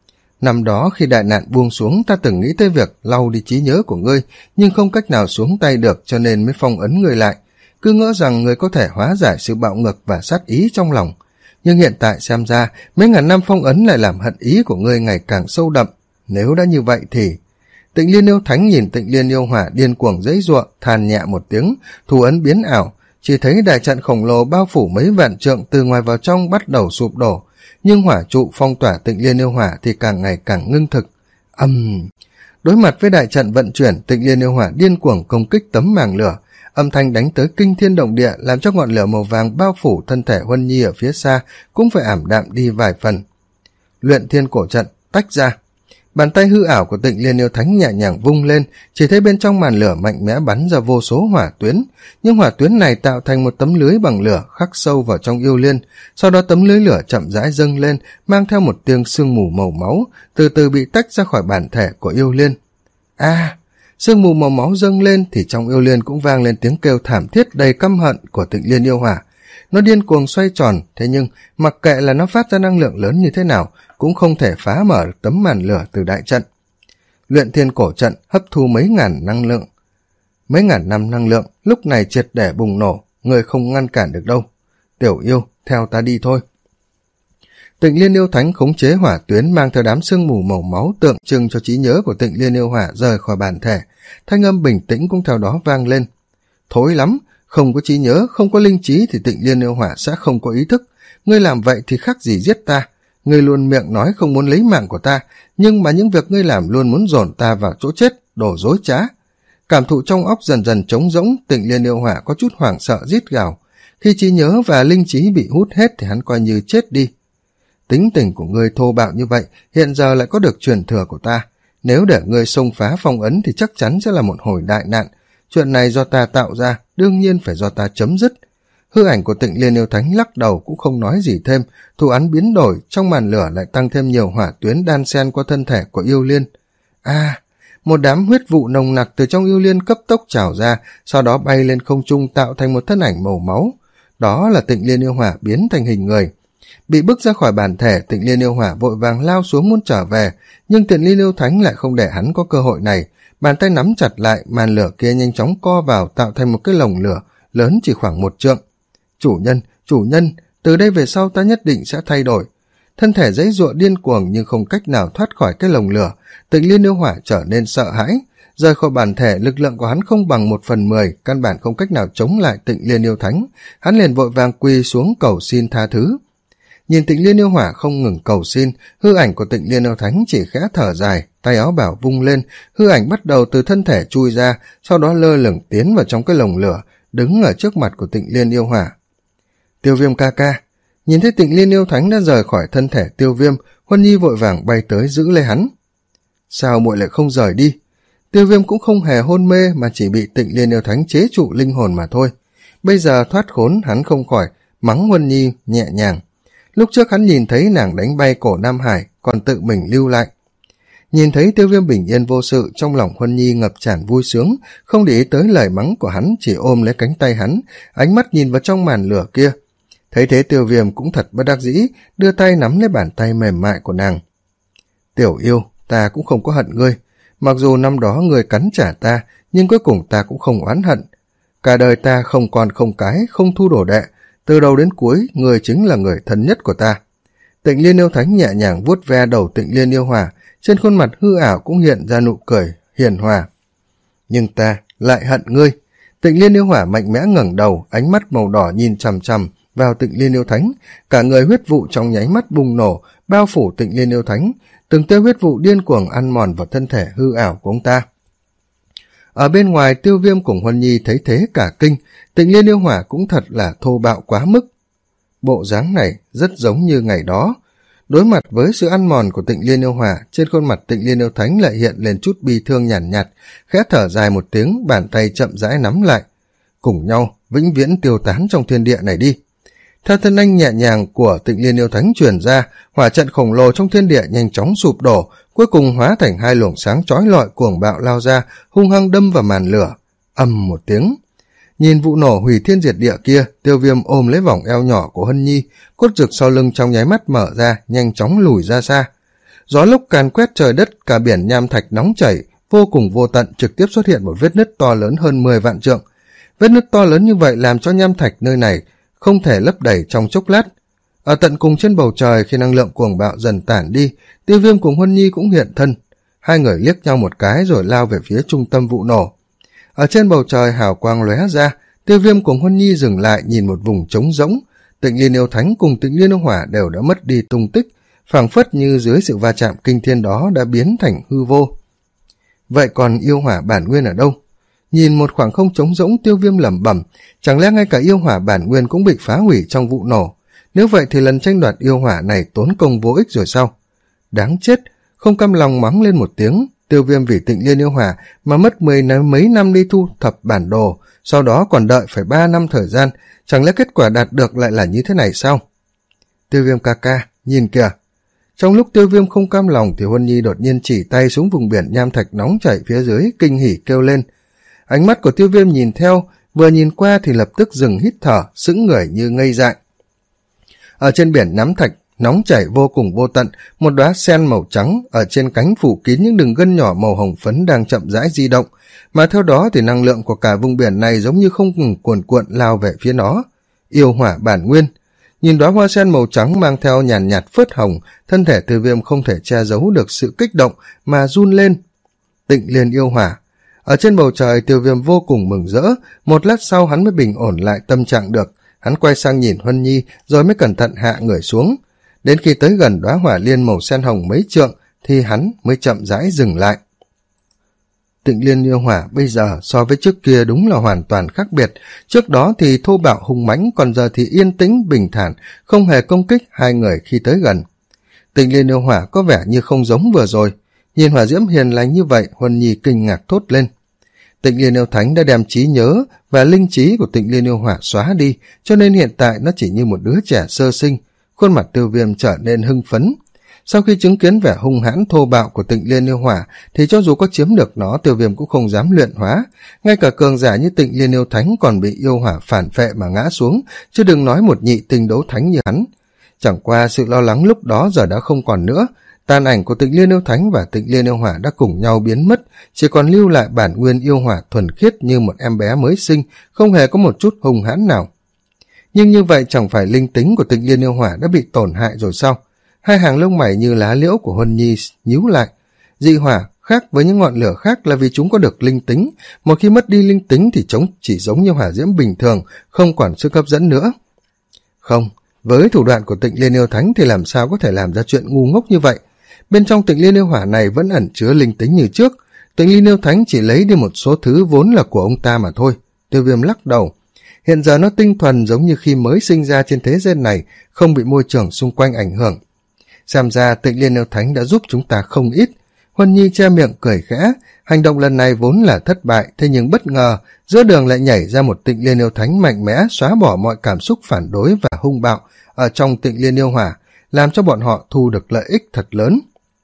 S1: Năm đó khi đại nạn buông xuống, ta từng nghĩ tới việc lau đi trí nhớ của ngươi, nhưng không cách nào xuống tay được, cho nên mới phong ấn ngươi lại, cứ ngỡ rằng ngươi có thể hóa giải sự bạo ngược và sát ý trong lòng. Nhưng hiện tại xem ra, mấy ngàn năm phong ấn lại làm hận ý của ngươi ngày càng sâu đậm. Nếu đã như vậy thì... Tịnh Liên yêu thánh nhìn Tịnh Liên yêu hỏa điên cuồng giãy giụa, than nhẹ một tiếng, thủ ấn biến ảo, chỉ thấy đại trận khổng lồ bao phủ mấy vạn trượng từ ngoài vào trong bắt đầu sụp đổ, nhưng hỏa trụ phong tỏa Tịnh Liên yêu hỏa thì càng ngày càng ngưng thực. Âm um... Đối mặt với đại trận vận chuyển, Tịnh Liên yêu hỏa điên cuồng công kích tấm màng lửa, âm thanh đánh tới kinh thiên động địa, làm cho ngọn lửa màu vàng bao phủ thân thể Huân Nhi ở phía xa cũng phải ảm đạm đi vài phần. Luyện thiên cổ trận tách ra, bàn tay hư ảo của Tịnh Liên yêu thánh nhẹ nhàng vung lên, chỉ thấy bên trong màn lửa mạnh mẽ bắn ra vô số hỏa tuyến, nhưng hỏa tuyến này tạo thành một tấm lưới bằng lửa khắc sâu vào trong yêu liên, sau đó tấm lưới lửa chậm rãi dâng lên, mang theo một tiếng sương mù màu máu, từ từ bị tách ra khỏi bản thể của yêu liên. A à, sương mù màu máu dâng lên thì trong yêu liên cũng vang lên tiếng kêu thảm thiết đầy căm hận của Tịnh Liên yêu hỏa. Nó điên cuồng xoay tròn, thế nhưng mặc kệ là nó phát ra năng lượng lớn như thế nào cũng không thể phá mở tấm màn lửa từ đại trận. Luyện thiên cổ trận hấp thu mấy ngàn năng lượng, mấy ngàn năm năng lượng lúc này triệt để bùng nổ, người không ngăn cản được đâu. Tiểu yêu, theo ta đi thôi. Tịnh Liên yêu thánh khống chế hỏa tuyến mang theo đám sương mù màu máu tượng trưng cho trí nhớ của Tịnh Liên yêu hỏa rời khỏi bản thể, thanh âm bình tĩnh cũng theo đó vang lên. Thối lắm, không có trí nhớ, không có linh trí thì Tịnh Liên yêu hỏa sẽ không có ý thức, ngươi làm vậy thì khác gì giết ta. Ngươi luôn miệng nói không muốn lấy mạng của ta, nhưng mà những việc ngươi làm luôn muốn dồn ta vào chỗ chết, đồ dối trá. Cảm thụ trong óc dần dần trống rỗng, Tịnh Liên yêu hỏa có chút hoảng sợ rít gào. Khi trí nhớ và linh trí bị hút hết thì hắn coi như chết đi. Tính tình của ngươi thô bạo như vậy, hiện giờ lại có được truyền thừa của ta. Nếu để ngươi xông phá phong ấn thì chắc chắn sẽ là một hồi đại nạn. Chuyện này do ta tạo ra, đương nhiên phải do ta chấm dứt. Hư ảnh của Tịnh Liên yêu thánh lắc đầu cũng không nói gì thêm, thủ ấn biến đổi, trong màn lửa lại tăng thêm nhiều hỏa tuyến đan xen qua thân thể của yêu liên. A, à, một đám huyết vụ nồng nặc từ trong yêu liên cấp tốc trào ra, sau đó bay lên không trung tạo thành một thân ảnh màu máu. Đó là Tịnh Liên yêu hỏa biến thành hình người. Bị bức ra khỏi bản thể, Tịnh Liên yêu hỏa vội vàng lao xuống muốn trở về, nhưng Tịnh Liên yêu thánh lại không để hắn có cơ hội này, bàn tay nắm chặt lại, màn lửa kia nhanh chóng co vào tạo thành một cái lồng lửa lớn chỉ khoảng một trượng. Chủ nhân, chủ nhân, từ đây về sau ta nhất định sẽ thay đổi. Thân thể giãy giụa điên cuồng nhưng không cách nào thoát khỏi cái lồng lửa, Tịnh Liên yêu hỏa trở nên sợ hãi. Rời khỏi bản thể, lực lượng của hắn không bằng một phần mười, căn bản không cách nào chống lại Tịnh Liên yêu thánh. Hắn liền vội vàng quỳ xuống cầu xin tha thứ. Nhìn Tịnh Liên yêu hỏa không ngừng cầu xin, hư ảnh của Tịnh Liên yêu thánh chỉ khẽ thở dài, tay áo bảo vung lên, hư ảnh bắt đầu từ thân thể chui ra, sau đó lơ lửng tiến vào trong cái lồng lửa, đứng ở trước mặt của Tịnh Liên yêu hỏa. Tiêu Viêm ca ca. Nhìn thấy Tịnh Liên yêu thánh đã rời khỏi thân thể Tiêu Viêm, Huân Nhi vội vàng bay tới giữ lấy hắn. Sao muội lại không rời đi? Tiêu Viêm cũng không hề hôn mê mà chỉ bị Tịnh Liên yêu thánh chế trụ linh hồn mà thôi. Bây giờ thoát khốn, hắn không khỏi mắng Huân Nhi nhẹ nhàng. Lúc trước hắn nhìn thấy nàng đánh bay cổ Nam Hải, còn tự mình lưu lại. Nhìn thấy Tiêu Viêm bình yên vô sự, trong lòng Huân Nhi ngập tràn vui sướng, không để ý tới lời mắng của hắn, chỉ ôm lấy cánh tay hắn, ánh mắt nhìn vào trong màn lửa kia. Thấy thế Tiêu Viêm cũng thật bất đắc dĩ, đưa tay nắm lấy bàn tay mềm mại của nàng. Tiểu yêu, ta cũng không có hận ngươi. Mặc dù năm đó ngươi cắn trả ta, nhưng cuối cùng ta cũng không oán hận. Cả đời ta không con không cái, không thu đồ đệ. Từ đầu đến cuối, ngươi chính là người thân nhất của ta. Tịnh Liên yêu thánh nhẹ nhàng vuốt ve đầu Tịnh Liên yêu hỏa, trên khuôn mặt hư ảo cũng hiện ra nụ cười hiền hòa. nhưng ta lại hận ngươi. Tịnh Liên Yêu Hỏa mạnh mẽ ngẩng đầu, ánh mắt màu đỏ nhìn chằm chằm vào Tịnh Liên Yêu Thánh, cả người huyết vụ trong nháy mắt bùng nổ, bao phủ Tịnh Liên Yêu Thánh, từng tia huyết vụ điên cuồng ăn mòn vào thân thể hư ảo của ông ta. Ở bên ngoài, Tiêu Viêm cùng Huân Nhi thấy thế cả kinh, Tịnh Liên Yêu Hỏa cũng thật là thô bạo quá mức. Bộ dáng này rất giống như ngày đó. Đối mặt với sự ăn mòn của Tịnh Liên Yêu Hỏa, trên khuôn mặt Tịnh Liên Yêu Thánh lại hiện lên chút bi thương nhàn nhạt, nhạt, khẽ thở dài một tiếng, bàn tay chậm rãi nắm lại. Cùng nhau, vĩnh viễn tiêu tán trong thiên địa này đi. Theo thân anh nhẹ nhàng của Tịnh Liên Yêu Thánh truyền ra, hỏa trận khổng lồ trong thiên địa nhanh chóng sụp đổ, cuối cùng hóa thành hai luồng sáng chói lọi cuồng bạo lao ra, hung hăng đâm vào màn lửa. Ầm một tiếng. Nhìn vụ nổ hủy thiên diệt địa kia, Tiêu Viêm ôm lấy vòng eo nhỏ của Hân Nhi, cốt rực sau lưng trong nháy mắt mở ra, nhanh chóng lùi ra xa. Gió lúc càn quét trời đất, cả biển nham thạch nóng chảy, vô cùng vô tận, trực tiếp xuất hiện một vết nứt to lớn hơn mười vạn trượng. Vết nứt to lớn như vậy làm cho nham thạch nơi này không thể lấp đầy trong chốc lát. Ở tận cùng trên bầu trời, khi năng lượng cuồng bạo dần tản đi, Tiêu Viêm cùng Huân Nhi cũng hiện thân. Hai người liếc nhau một cái rồi lao về phía trung tâm vụ nổ. Ở trên bầu trời hào quang lóe ra, Tiêu Viêm cùng Huân Nhi dừng lại nhìn một vùng trống rỗng. Tịnh Liên Yêu Thánh cùng Tịnh Liên Yêu Hỏa đều đã mất đi tung tích, phảng phất như dưới sự va chạm kinh thiên đó đã biến thành hư vô. Vậy còn yêu hỏa bản nguyên ở đâu? Nhìn một khoảng không trống rỗng, Tiêu Viêm lẩm bẩm, chẳng lẽ ngay cả yêu hỏa bản nguyên cũng bị phá hủy trong vụ nổ? Nếu vậy thì lần tranh đoạt yêu hỏa này tốn công vô ích rồi sao? Đáng chết, không cam lòng mắng lên một tiếng. Tiêu Viêm vì Tịnh Liên Yêu Hỏa mà mất mười mấy năm đi thu thập bản đồ, sau đó còn đợi phải ba năm thời gian, chẳng lẽ kết quả đạt được lại là như thế này sao? Tiêu Viêm ca ca, nhìn kìa. Trong lúc Tiêu Viêm không cam lòng thì Huân Nhi đột nhiên chỉ tay xuống vùng biển nham thạch nóng chảy phía dưới, kinh hỉ kêu lên. Ánh mắt của Tiêu Viêm nhìn theo, vừa nhìn qua thì lập tức dừng hít thở, sững người như ngây dại. Ở trên biển nham thạch nóng chảy vô cùng vô tận, một đóa sen màu trắng ở trên cánh phủ kín những đường gân nhỏ màu hồng phấn đang chậm rãi di động, mà theo đó thì năng lượng của cả vùng biển này giống như không ngừng cuồn cuộn lao về phía nó. Yêu hỏa bản nguyên. Nhìn đóa hoa sen màu trắng mang theo nhàn nhạt phớt hồng, thân thể Tiêu Viêm không thể che giấu được sự kích động mà run lên. Tịnh Liên Yêu Hỏa. Ở trên bầu trời, Tiêu Viêm vô cùng mừng rỡ, một lát sau hắn mới bình ổn lại tâm trạng được. Hắn quay sang nhìn Huân Nhi rồi mới cẩn thận hạ người xuống. Đến khi tới gần đóa hỏa liên màu sen hồng mấy trượng thì hắn mới chậm rãi dừng lại. Tịnh Liên Yêu Hỏa bây giờ so với trước kia đúng là hoàn toàn khác biệt. Trước đó thì thô bạo hung mãnh, còn giờ thì yên tĩnh bình thản, không hề công kích hai người khi tới gần. Tịnh Liên Yêu Hỏa có vẻ như không giống vừa rồi. Nhìn hỏa diễm hiền lành như vậy, Huân Nhi kinh ngạc thốt lên. Tịnh Liên Yêu Thánh đã đem trí nhớ và linh trí của Tịnh Liên Yêu Hỏa xóa đi, cho nên hiện tại nó chỉ như một đứa trẻ sơ sinh. Khuôn mặt Tiêu Viêm trở nên hưng phấn. Sau khi chứng kiến vẻ hung hãn thô bạo của Tịnh Liên Yêu Hỏa thì cho dù có chiếm được nó, Tiêu Viêm cũng không dám luyện hóa. Ngay cả cường giả như Tịnh Liên Yêu Thánh còn bị yêu hỏa phản phệ mà ngã xuống, chứ đừng nói một nhị tinh đấu thánh như hắn. Chẳng qua sự lo lắng lúc đó giờ đã không còn nữa. Tàn ảnh của Tịnh Liên Yêu Thánh và Tịnh Liên Yêu Hỏa đã cùng nhau biến mất, chỉ còn lưu lại bản nguyên yêu hỏa thuần khiết như một em bé mới sinh, không hề có một chút hung hãn nào. Nhưng như vậy chẳng phải linh tính của Tịnh Liên Yêu Hỏa đã bị tổn hại rồi sao? Hai hàng lông mày như lá liễu của Huân Nhi nhíu lại. Dị hỏa khác với những ngọn lửa khác là vì chúng có được linh tính, một khi mất đi linh tính thì chúng chỉ giống như hỏa diễm bình thường, không còn sức hấp dẫn nữa. Không, với thủ đoạn của Tịnh Liên Yêu Thánh thì làm sao có thể làm ra chuyện ngu ngốc như vậy? Bên trong Tịnh Liên Yêu Hỏa này vẫn ẩn chứa linh tính như trước. Tịnh Liên Yêu Thánh chỉ lấy đi một số thứ vốn là của ông ta mà thôi. Tiêu Viêm lắc đầu. Hiện giờ nó tinh thuần giống như khi mới sinh ra trên thế gian này, không bị môi trường xung quanh ảnh hưởng. Xem ra Tịnh Liên Yêu Thánh đã giúp chúng ta không ít. Huân Nhi che miệng cười khẽ. Hành động lần này vốn là thất bại, thế nhưng bất ngờ giữa đường lại nhảy ra một Tịnh Liên Yêu Thánh mạnh mẽ, xóa bỏ mọi cảm xúc phản đối và hung bạo ở trong Tịnh Liên Yêu Hỏa, làm cho bọn họ thu được lợi ích thật lớn.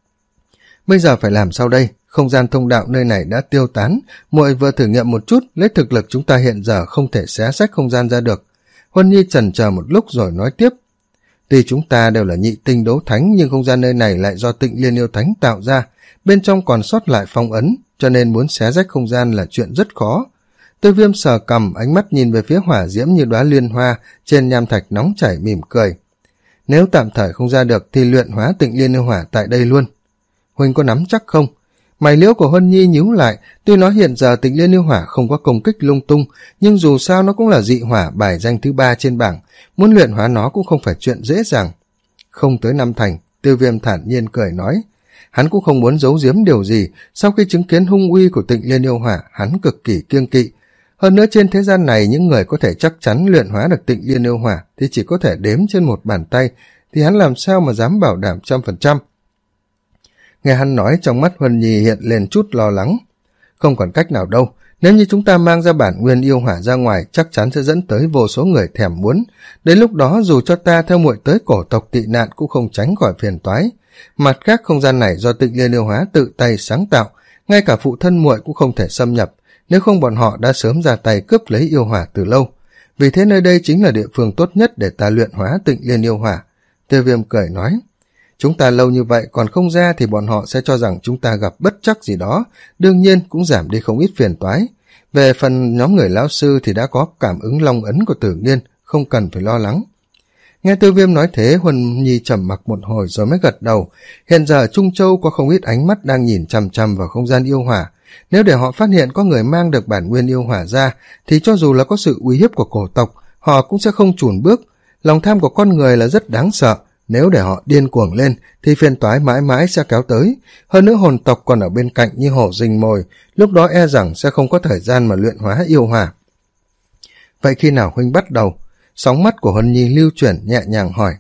S1: Bây giờ phải làm sao đây? Không gian thông đạo nơi này đã tiêu tán, muội vừa thử nghiệm một chút, lấy thực lực chúng ta hiện giờ không thể xé rách không gian ra được. Huân Nhi chần chờ một lúc rồi nói tiếp. Tuy chúng ta đều là nhị tinh đấu thánh, nhưng không gian nơi này lại do Tịnh Liên Yêu Thánh tạo ra, bên trong còn sót lại phong ấn, cho nên muốn xé rách không gian là chuyện rất khó. Tiêu Viêm sờ cằm, ánh mắt nhìn về phía hỏa diễm như đóa liên hoa trên nham thạch nóng chảy, mỉm cười. Nếu tạm thời không ra được thì luyện hóa Tịnh Liên Yêu Hỏa tại đây luôn. Huynh có nắm chắc không? Mày liễu của Huân Nhi nhíu lại, tuy nói hiện giờ Tịnh Liên Yêu Hỏa không có công kích lung tung, nhưng dù sao nó cũng là dị hỏa bài danh thứ ba trên bảng, muốn luyện hóa nó cũng không phải chuyện dễ dàng. Không tới năm thành, Tiêu Viêm thản nhiên cười nói. Hắn cũng không muốn giấu giếm điều gì, sau khi chứng kiến hung uy của Tịnh Liên Yêu Hỏa, hắn cực kỳ kiêng kỵ. Hơn nữa trên thế gian này, những người có thể chắc chắn luyện hóa được Tịnh Liên Yêu Hỏa thì chỉ có thể đếm trên một bàn tay, thì hắn làm sao mà dám bảo đảm trăm phần trăm. Nghe hắn nói, trong mắt Huân Nhi hiện lên chút lo lắng. Không còn cách nào đâu, nếu như chúng ta mang ra bản nguyên yêu hỏa ra ngoài, chắc chắn sẽ dẫn tới vô số người thèm muốn. Đến lúc đó dù cho ta theo muội tới cổ tộc tị nạn cũng không tránh khỏi phiền toái. Mặt khác, không gian này do Tịnh Liên Yêu Hóa tự tay sáng tạo, ngay cả phụ thân muội cũng không thể xâm nhập, nếu không bọn họ đã sớm ra tay cướp lấy yêu hỏa từ lâu. Vì thế nơi đây chính là địa phương tốt nhất để ta luyện hóa Tịnh Liên Yêu Hỏa. Tiêu Viêm cười nói. Chúng ta lâu như vậy còn không ra thì bọn họ sẽ cho rằng chúng ta gặp bất trắc gì đó, đương nhiên cũng giảm đi không ít phiền toái. Về phần nhóm người lão sư thì đã có cảm ứng long ấn của Tử Nghiên, không cần phải lo lắng. Nghe Tiêu Viêm nói thế, Huân Nhi trầm mặc một hồi rồi mới gật đầu. Hiện giờ ở Trung Châu có không ít ánh mắt đang nhìn chằm chằm vào không gian yêu hỏa. Nếu để họ phát hiện có người mang được bản nguyên yêu hỏa ra, thì cho dù là có sự uy hiếp của cổ tộc, họ cũng sẽ không chùn bước. Lòng tham của con người là rất đáng sợ. Nếu để họ điên cuồng lên thì phiền toái mãi mãi sẽ kéo tới. Hơn nữa hồn tộc còn ở bên cạnh như hổ rình mồi, lúc đó e rằng sẽ không có thời gian mà luyện hóa yêu hỏa. Vậy khi nào huynh bắt đầu? Sóng mắt của Huân Nhi lưu chuyển nhẹ nhàng hỏi.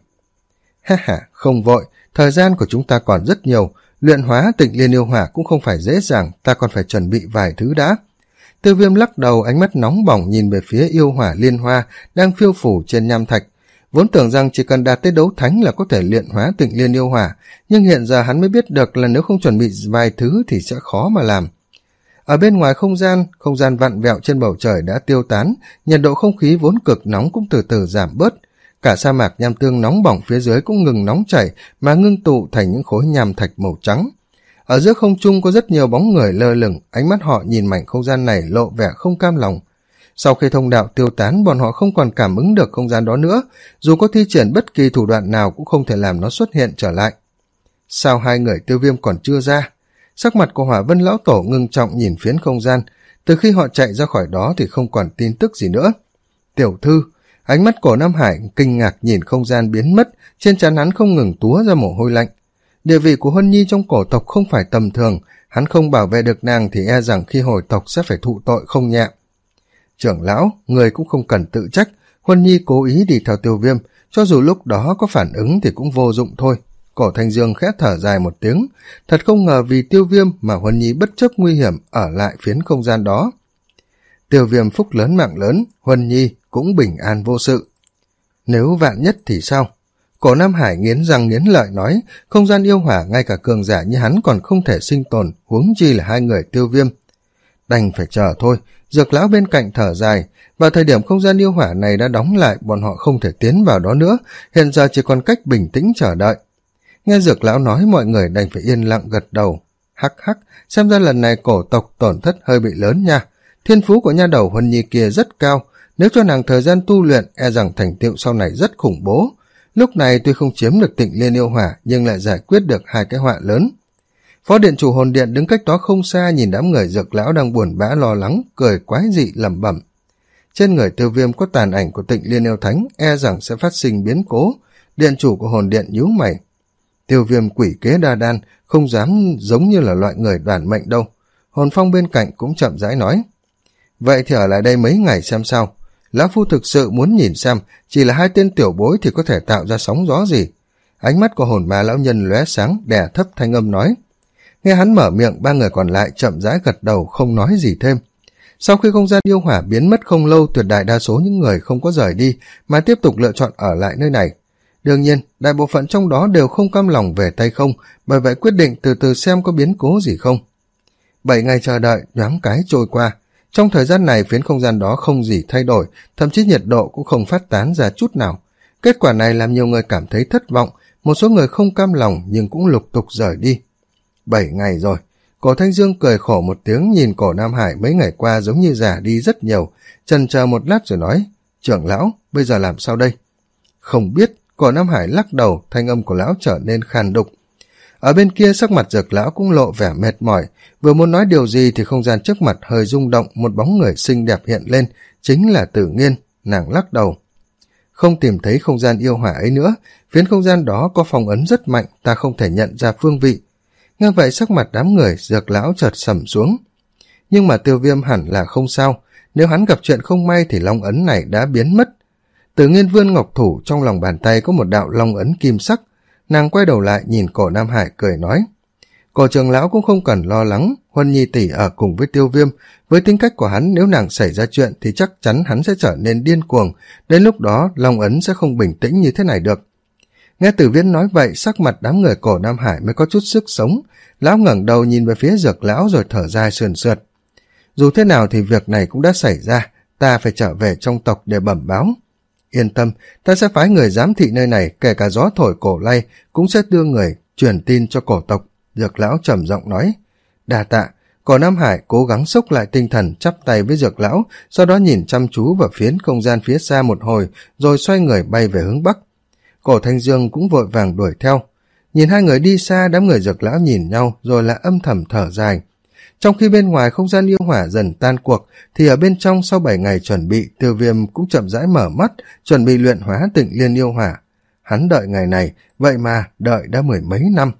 S1: Ha ha, không vội, thời gian của chúng ta còn rất nhiều, luyện hóa Tịnh Liên Yêu Hỏa cũng không phải dễ dàng, ta còn phải chuẩn bị vài thứ đã. Tiêu Viêm lắc đầu, ánh mắt nóng bỏng nhìn về phía yêu hỏa liên hoa đang phiêu phủ trên nham thạch. Vốn tưởng rằng chỉ cần đạt tới đấu thánh là có thể luyện hóa Tịnh Liên Yêu Hỏa, nhưng hiện giờ hắn mới biết được là nếu không chuẩn bị vài thứ thì sẽ khó mà làm. Ở bên ngoài không gian, không gian vặn vẹo trên bầu trời đã tiêu tán, nhiệt độ không khí vốn cực nóng cũng từ từ giảm bớt. Cả sa mạc nham tương nóng bỏng phía dưới cũng ngừng nóng chảy mà ngưng tụ thành những khối nham thạch màu trắng. Ở giữa không trung có rất nhiều bóng người lơ lửng, ánh mắt họ nhìn mảnh không gian này lộ vẻ không cam lòng. Sau khi thông đạo tiêu tán, bọn họ không còn cảm ứng được không gian đó nữa, dù có thi triển bất kỳ thủ đoạn nào cũng không thể làm nó xuất hiện trở lại. Sao hai người Tiêu Viêm còn chưa ra? Sắc mặt của Hỏa Vân lão tổ ngưng trọng nhìn phiến không gian, từ khi họ chạy ra khỏi đó thì không còn tin tức gì nữa. Tiểu thư, ánh mắt của Nam Hải kinh ngạc nhìn không gian biến mất, trên trán hắn không ngừng túa ra mồ hôi lạnh. Địa vị của Huân Nhi trong cổ tộc không phải tầm thường, hắn không bảo vệ được nàng thì e rằng khi hồi tộc sẽ phải thụ tội không nhẹ. Trưởng lão, người cũng không cần tự trách, Huân Nhi cố ý đi theo Tiêu Viêm, cho dù lúc đó có phản ứng thì cũng vô dụng thôi. Cổ Thanh Dương khẽ thở dài một tiếng, thật không ngờ vì Tiêu Viêm mà Huân Nhi bất chấp nguy hiểm ở lại phiến không gian đó. Tiêu Viêm phúc lớn mạng lớn, Huân Nhi cũng bình an vô sự. Nếu vạn nhất thì sao? Cổ Nam Hải nghiến răng nghiến lợi nói, không gian yêu hỏa ngay cả cường giả như hắn còn không thể sinh tồn, huống chi là hai người Tiêu Viêm. Đành phải chờ thôi. Dược lão bên cạnh thở dài, vào thời điểm không gian yêu hỏa này đã đóng lại, bọn họ không thể tiến vào đó nữa, hiện giờ chỉ còn cách bình tĩnh chờ đợi. Nghe Dược lão nói, mọi người đành phải yên lặng gật đầu. Hắc hắc, xem ra lần này cổ tộc tổn thất hơi bị lớn nha. Thiên phú của nha đầu Huân Nhi kia rất cao, nếu cho nàng thời gian tu luyện, e rằng thành tựu sau này rất khủng bố. Lúc này tuy không chiếm được Tịnh Liên Yêu Hỏa, nhưng lại giải quyết được hai cái họa lớn. Phó điện chủ hồn điện đứng cách đó không xa nhìn đám người Dược lão đang buồn bã lo lắng, cười quái dị lẩm bẩm. Trên người Tiêu Viêm có tàn ảnh của Tịnh Liên Yêu Thánh, e rằng sẽ phát sinh biến cố. Điện chủ của hồn điện nhíu mày. Tiêu Viêm quỷ kế đa đan, không dám giống như là loại người đoàn mệnh đâu. Hồn Phong bên cạnh cũng chậm rãi nói. Vậy thì ở lại đây mấy ngày xem sao. Lão phu thực sự muốn nhìn xem, chỉ là hai tên tiểu bối thì có thể tạo ra sóng gió gì. Ánh mắt của hồn ma lão nhân lóe sáng, đè thấp thanh âm nói. Nghe hắn mở miệng, ba người còn lại chậm rãi gật đầu không nói gì thêm. Sau khi không gian yêu hỏa biến mất không lâu, tuyệt đại đa số những người không có rời đi mà tiếp tục lựa chọn ở lại nơi này. Đương nhiên, đại bộ phận trong đó đều không cam lòng về tay không, bởi vậy quyết định từ từ xem có biến cố gì không. Bảy ngày chờ đợi, nhoáng cái trôi qua. Trong thời gian này, phiến không gian đó không gì thay đổi, thậm chí nhiệt độ cũng không phát tán ra chút nào. Kết quả này làm nhiều người cảm thấy thất vọng, một số người không cam lòng nhưng cũng lục tục rời đi. Bảy ngày rồi. Cổ Thanh Dương cười khổ một tiếng nhìn cổ Nam Hải mấy ngày qua giống như già đi rất nhiều, chần chờ một lát rồi nói, trưởng lão, bây giờ làm sao đây? Không biết, cổ Nam Hải lắc đầu, thanh âm của lão trở nên khàn đục. Ở bên kia sắc mặt Dược lão cũng lộ vẻ mệt mỏi, vừa muốn nói điều gì thì không gian trước mặt hơi rung động, một bóng người xinh đẹp hiện lên, chính là Tử Nghiên. Nàng lắc đầu. Không tìm thấy không gian yêu hỏa ấy nữa, phiến không gian đó có phong ấn rất mạnh, ta không thể nhận ra phương vị. Nghe vậy sắc mặt đám người Dược lão chợt sầm xuống. Nhưng mà Tiêu Viêm hẳn là không sao, nếu hắn gặp chuyện không may thì long ấn này đã biến mất. Tử Nghiên vươn ngọc thủ, trong lòng bàn tay có một đạo long ấn kim sắc. Nàng quay đầu lại nhìn Cổ Nam Hải cười nói. Cổ trưởng lão cũng không cần lo lắng, Huân Nhi tỷ ở cùng với Tiêu Viêm, với tính cách của hắn nếu nàng xảy ra chuyện thì chắc chắn hắn sẽ trở nên điên cuồng, đến lúc đó long ấn sẽ không bình tĩnh như thế này được. Nghe Tử Viễn nói vậy, sắc mặt đám người Cổ Nam Hải mới có chút sức sống. Lão ngẩng đầu nhìn về phía Dược lão rồi thở dài sườn sượt. Dù thế nào thì việc này cũng đã xảy ra, ta phải trở về trong tộc để bẩm báo. Yên tâm, ta sẽ phái người giám thị nơi này, kể cả gió thổi cổ lay cũng sẽ đưa người truyền tin cho cổ tộc. Dược lão trầm giọng nói. Đa tạ. Cổ Nam Hải cố gắng xốc lại tinh thần, chắp tay với Dược lão, sau đó nhìn chăm chú vào phiến không gian phía xa một hồi, rồi xoay người bay về hướng bắc. Cổ Thanh Dương cũng vội vàng đuổi theo. Nhìn hai người đi xa, đám người Dược lão nhìn nhau rồi lại âm thầm thở dài. Trong khi bên ngoài không gian yêu hỏa dần tan cuộc, thì ở bên trong sau bảy ngày chuẩn bị, Tiêu Viêm cũng chậm rãi mở mắt, chuẩn bị luyện hóa Tịnh Liên yêu hỏa. Hắn đợi ngày này, vậy mà đợi đã mười mấy năm.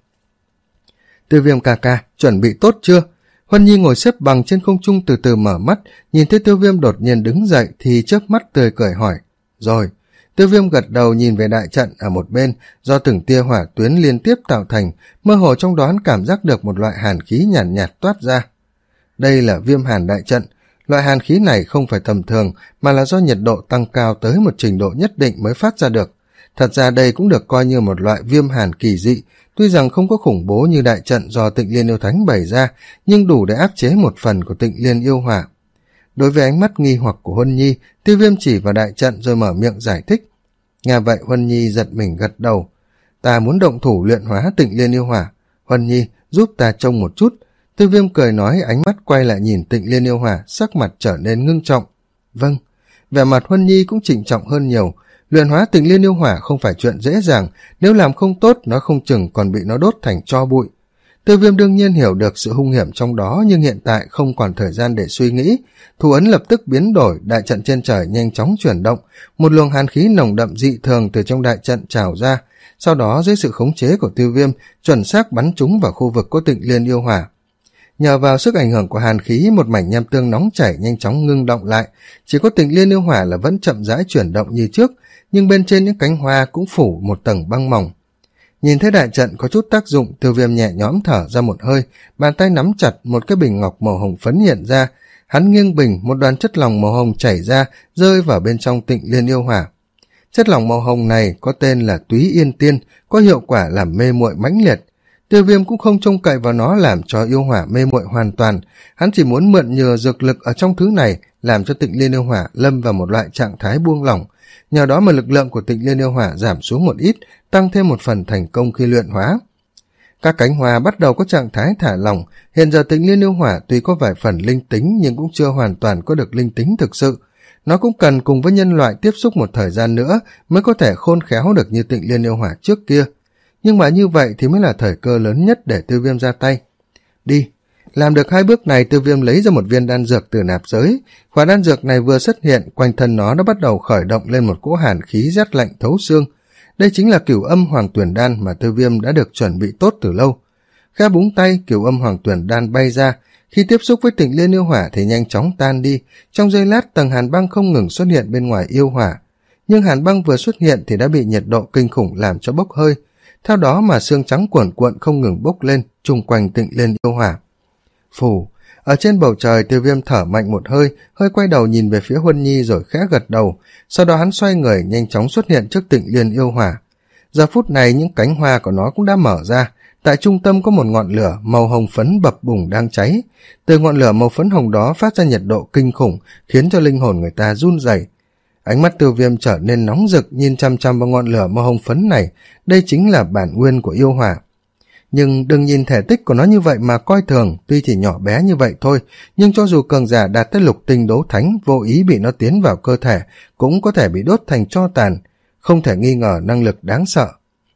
S1: Tiêu Viêm ca ca, chuẩn bị tốt chưa? Huân Nhi ngồi xếp bằng trên không trung từ từ mở mắt, nhìn thấy Tiêu Viêm đột nhiên đứng dậy thì chớp mắt tươi cười hỏi. Rồi. Tiêu Viêm gật đầu nhìn về đại trận ở một bên, do từng tia hỏa tuyến liên tiếp tạo thành, mơ hồ trong đó hắn cảm giác được một loại hàn khí nhàn nhạt, nhạt toát ra. Đây là viêm hàn đại trận. Loại hàn khí này không phải tầm thường, mà là do nhiệt độ tăng cao tới một trình độ nhất định mới phát ra được. Thật ra đây cũng được coi như một loại viêm hàn kỳ dị, tuy rằng không có khủng bố như đại trận do Tịnh Liên yêu thánh bày ra, nhưng đủ để áp chế một phần của Tịnh Liên yêu hỏa. Đối với ánh mắt nghi hoặc của Huân Nhi, Tiêu Viêm chỉ vào đại trận rồi mở miệng giải thích. Nghe vậy Huân Nhi giật mình gật đầu. Ta muốn động thủ luyện hóa Tịnh Liên yêu hỏa. Huân Nhi, giúp ta trông một chút. Tiêu Viêm cười nói, ánh mắt quay lại nhìn Tịnh Liên yêu hỏa, sắc mặt trở nên ngưng trọng. Vâng. Vẻ mặt Huân Nhi cũng trịnh trọng hơn nhiều. Luyện hóa Tịnh Liên yêu hỏa không phải chuyện dễ dàng, nếu làm không tốt nó không chừng còn bị nó đốt thành tro bụi. Tiêu Viêm đương nhiên hiểu được sự hung hiểm trong đó, nhưng hiện tại không còn thời gian để suy nghĩ. Thủ ấn lập tức biến đổi, đại trận trên trời nhanh chóng chuyển động, một luồng hàn khí nồng đậm dị thường từ trong đại trận trào ra, sau đó dưới sự khống chế của Tiêu Viêm, chuẩn xác bắn trúng vào khu vực có Tịnh Liên yêu hỏa. Nhờ vào sức ảnh hưởng của hàn khí, một mảnh nham tương nóng chảy nhanh chóng ngưng động lại, chỉ có Tịnh Liên yêu hỏa là vẫn chậm rãi chuyển động như trước, nhưng bên trên những cánh hoa cũng phủ một tầng băng mỏng. Nhìn thấy đại trận có chút tác dụng, Tiêu Viêm nhẹ nhõm thở ra một hơi, bàn tay nắm chặt, một cái bình ngọc màu hồng phấn hiện ra, hắn nghiêng bình, một đoàn chất lỏng màu hồng chảy ra, rơi vào bên trong Tịnh Liên yêu hỏa. Chất lỏng màu hồng này có tên là Túy Yên Tiên, có hiệu quả làm mê muội mãnh liệt. Tiêu Viêm cũng không trông cậy vào nó làm cho yêu hỏa mê muội hoàn toàn, hắn chỉ muốn mượn nhờ dược lực ở trong thứ này, làm cho Tịnh Liên yêu hỏa lâm vào một loại trạng thái buông lỏng. Nhờ đó mà lực lượng của Tịnh Liên yêu hỏa giảm xuống một ít, tăng thêm một phần thành công khi luyện hóa. Các cánh hoa bắt đầu có trạng thái thả lỏng, hiện giờ Tịnh Liên yêu hỏa tuy có vài phần linh tính nhưng cũng chưa hoàn toàn có được linh tính thực sự. Nó cũng cần cùng với nhân loại tiếp xúc một thời gian nữa mới có thể khôn khéo được như Tịnh Liên yêu hỏa trước kia. Nhưng mà như vậy thì mới là thời cơ lớn nhất để Tiêu Viêm ra tay. Đi! Làm được hai bước này, Tiêu Viêm lấy ra một viên đan dược từ nạp giới. Quả đan dược này vừa xuất hiện, quanh thân nó đã bắt đầu khởi động lên một cỗ hàn khí rét lạnh thấu xương. Đây chính là Cửu Âm Hoàng Tuyển Đan mà Tiêu Viêm đã được chuẩn bị tốt từ lâu. Khẽ búng tay, Cửu Âm Hoàng Tuyển Đan bay ra, khi tiếp xúc với Tịnh Liên yêu hỏa thì nhanh chóng tan đi, trong giây lát tầng hàn băng không ngừng xuất hiện bên ngoài yêu hỏa. Nhưng hàn băng vừa xuất hiện thì đã bị nhiệt độ kinh khủng làm cho bốc hơi, theo đó mà xương trắng cuộn cuộn không ngừng bốc lên chung quanh Tịnh Liên yêu hỏa. Phù, ở trên bầu trời, Tiêu Viêm thở mạnh một hơi, hơi quay đầu nhìn về phía Huân Nhi rồi khẽ gật đầu, sau đó hắn xoay người nhanh chóng xuất hiện trước Tịnh Liên yêu hỏa. Giờ phút này những cánh hoa của nó cũng đã mở ra, tại trung tâm có một ngọn lửa màu hồng phấn bập bùng đang cháy, từ ngọn lửa màu phấn hồng đó phát ra nhiệt độ kinh khủng, khiến cho linh hồn người ta run rẩy. Ánh mắt Tiêu Viêm trở nên nóng rực, nhìn chăm chăm vào ngọn lửa màu hồng phấn này, đây chính là bản nguyên của yêu hỏa. Nhưng đừng nhìn thể tích của nó như vậy mà coi thường, tuy chỉ nhỏ bé như vậy thôi, nhưng cho dù cường giả đạt tới lục tinh đấu thánh vô ý bị nó tiến vào cơ thể, cũng có thể bị đốt thành tro tàn, không thể nghi ngờ năng lực đáng sợ.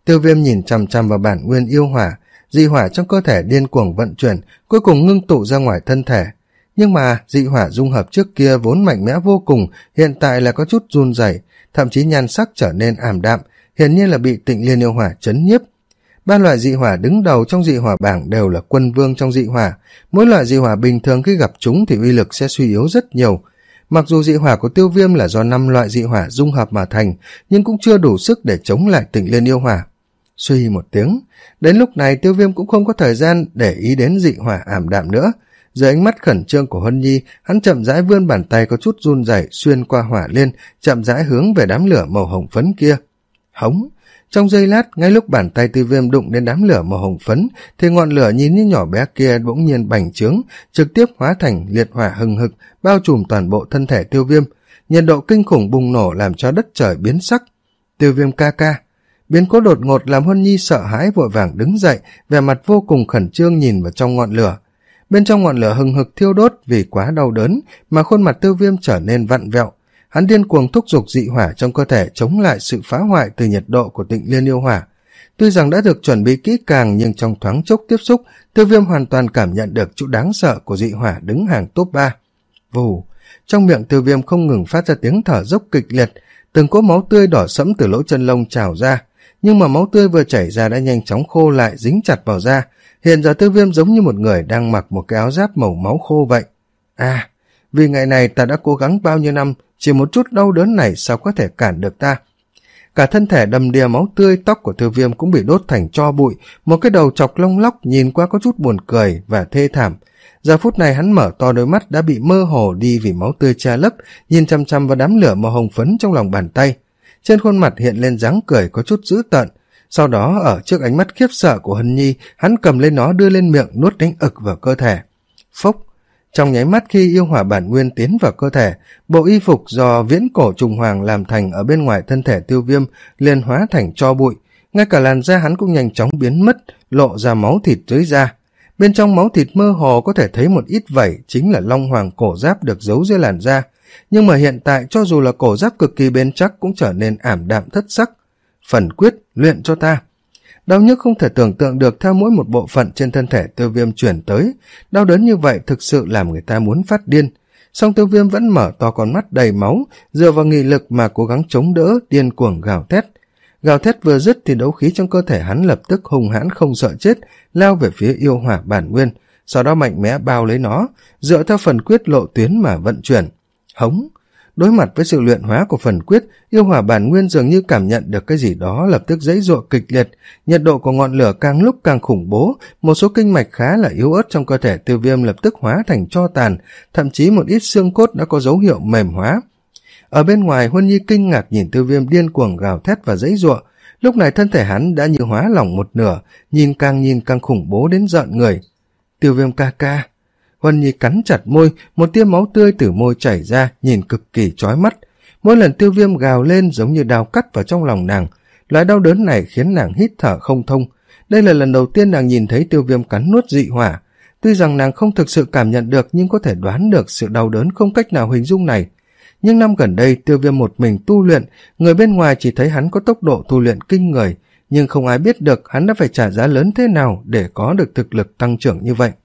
S1: Tiêu Viêm nhìn chằm chằm vào bản nguyên yêu hỏa, dị hỏa trong cơ thể điên cuồng vận chuyển, cuối cùng ngưng tụ ra ngoài thân thể. Nhưng mà dị hỏa dung hợp trước kia vốn mạnh mẽ vô cùng, hiện tại là có chút run rẩy, thậm chí nhan sắc trở nên ảm đạm, hiển nhiên là bị Tịnh Liên yêu hỏa chấn nhiếp. Ba loại dị hỏa đứng đầu trong dị hỏa bảng đều là quân vương trong dị hỏa, mỗi loại dị hỏa bình thường khi gặp chúng thì uy lực sẽ suy yếu rất nhiều. Mặc dù dị hỏa của Tiêu Viêm là do năm loại dị hỏa dung hợp mà thành, nhưng cũng chưa đủ sức để chống lại Tịnh Liên yêu hỏa. Suy một tiếng, đến lúc này Tiêu Viêm cũng không có thời gian để ý đến dị hỏa ảm đạm nữa. Dưới ánh mắt khẩn trương của Huân Nhi, hắn chậm rãi vươn bàn tay có chút run rẩy xuyên qua hỏa liên, chậm rãi hướng về đám lửa màu hồng phấn kia. Hống! Trong giây lát, ngay lúc bàn tay Tiêu Viêm đụng đến đám lửa màu hồng phấn, thì ngọn lửa nhìn như nhỏ bé kia bỗng nhiên bành trướng, trực tiếp hóa thành liệt hỏa hừng hực, bao trùm toàn bộ thân thể Tiêu Viêm. Nhiệt độ kinh khủng bùng nổ làm cho đất trời biến sắc. Tiêu Viêm ca ca. Biến cố đột ngột làm Huân Nhi sợ hãi vội vàng đứng dậy, vẻ mặt vô cùng khẩn trương nhìn vào trong ngọn lửa. Bên trong ngọn lửa hừng hực thiêu đốt vì quá đau đớn, mà khuôn mặt Tiêu Viêm trở nên vặn vẹo. Hắn điên cuồng thúc giục dị hỏa trong cơ thể chống lại sự phá hoại từ nhiệt độ của Tịnh Liên yêu hỏa. Tuy rằng đã được chuẩn bị kỹ càng, nhưng trong thoáng chốc tiếp xúc, Tiêu Viêm hoàn toàn cảm nhận được chỗ đáng sợ của dị hỏa đứng hàng top ba. Vù! Trong miệng Tiêu Viêm không ngừng phát ra tiếng thở dốc kịch liệt, từng cỗ máu tươi đỏ sẫm từ lỗ chân lông trào ra, nhưng mà máu tươi vừa chảy ra đã nhanh chóng khô lại, dính chặt vào da. Hiện giờ Tiêu Viêm giống như một người đang mặc một cái áo giáp màu máu khô vậy. À, vì ngày này ta đã cố gắng bao nhiêu năm, chỉ một chút đau đớn này sao có thể cản được ta. Cả thân thể đầm đìa máu tươi, tóc của Tiêu Viêm cũng bị đốt thành tro bụi, một cái đầu chọc lông lóc nhìn qua có chút buồn cười và thê thảm. Giờ phút này hắn mở to đôi mắt đã bị mơ hồ đi vì máu tươi che lấp, nhìn chăm chăm vào đám lửa màu hồng phấn trong lòng bàn tay. Trên khuôn mặt hiện lên dáng cười có chút dữ tợn. Sau đó ở trước ánh mắt khiếp sợ của Hân Nhi, hắn cầm lên nó đưa lên miệng nuốt đánh ực vào cơ thể. Phốc! Trong nháy mắt khi yêu hỏa bản nguyên tiến vào cơ thể, bộ y phục do viễn cổ trùng hoàng làm thành ở bên ngoài thân thể Tiêu Viêm liền hóa thành tro bụi, ngay cả làn da hắn cũng nhanh chóng biến mất, lộ ra máu thịt dưới da. Bên trong máu thịt mơ hồ có thể thấy một ít vảy, chính là long hoàng cổ giáp được giấu dưới làn da, nhưng mà hiện tại cho dù là cổ giáp cực kỳ bền chắc cũng trở nên ảm đạm thất sắc. Phần quyết, luyện cho ta. Đau nhức không thể tưởng tượng được theo mỗi một bộ phận trên thân thể Tiêu Viêm chuyển tới, đau đớn như vậy thực sự làm người ta muốn phát điên. Song Tiêu Viêm vẫn mở to con mắt đầy máu, dựa vào nghị lực mà cố gắng chống đỡ, điên cuồng gào thét. Gào thét vừa dứt thì đấu khí trong cơ thể hắn lập tức hung hãn không sợ chết, lao về phía yêu hỏa bản nguyên, sau đó mạnh mẽ bao lấy nó, dựa theo phần quyết lộ tuyến mà vận chuyển. Hống! Đối mặt với sự luyện hóa của phần quyết, yêu hỏa bản nguyên dường như cảm nhận được cái gì đó lập tức giãy giụa kịch liệt, nhiệt độ của ngọn lửa càng lúc càng khủng bố, một số kinh mạch khá là yếu ớt trong cơ thể Tiêu Viêm lập tức hóa thành tro tàn, thậm chí một ít xương cốt đã có dấu hiệu mềm hóa. Ở bên ngoài, Huân Nhi kinh ngạc nhìn Tiêu Viêm điên cuồng gào thét và giãy giụa, lúc này thân thể hắn đã như hóa lỏng một nửa, nhìn càng nhìn càng khủng bố đến rợn người. Tiêu Viêm ca ca. Huân Nhi cắn chặt môi, một tia máu tươi từ môi chảy ra, nhìn cực kỳ chói mắt. Mỗi lần Tiêu Viêm gào lên giống như đao cắt vào trong lòng nàng. Loại đau đớn này khiến nàng hít thở không thông. Đây là lần đầu tiên nàng nhìn thấy Tiêu Viêm cắn nuốt dị hỏa. Tuy rằng nàng không thực sự cảm nhận được nhưng có thể đoán được sự đau đớn không cách nào hình dung này. Nhưng năm gần đây Tiêu Viêm một mình tu luyện, người bên ngoài chỉ thấy hắn có tốc độ tu luyện kinh người, nhưng không ai biết được hắn đã phải trả giá lớn thế nào để có được thực lực tăng trưởng như vậy.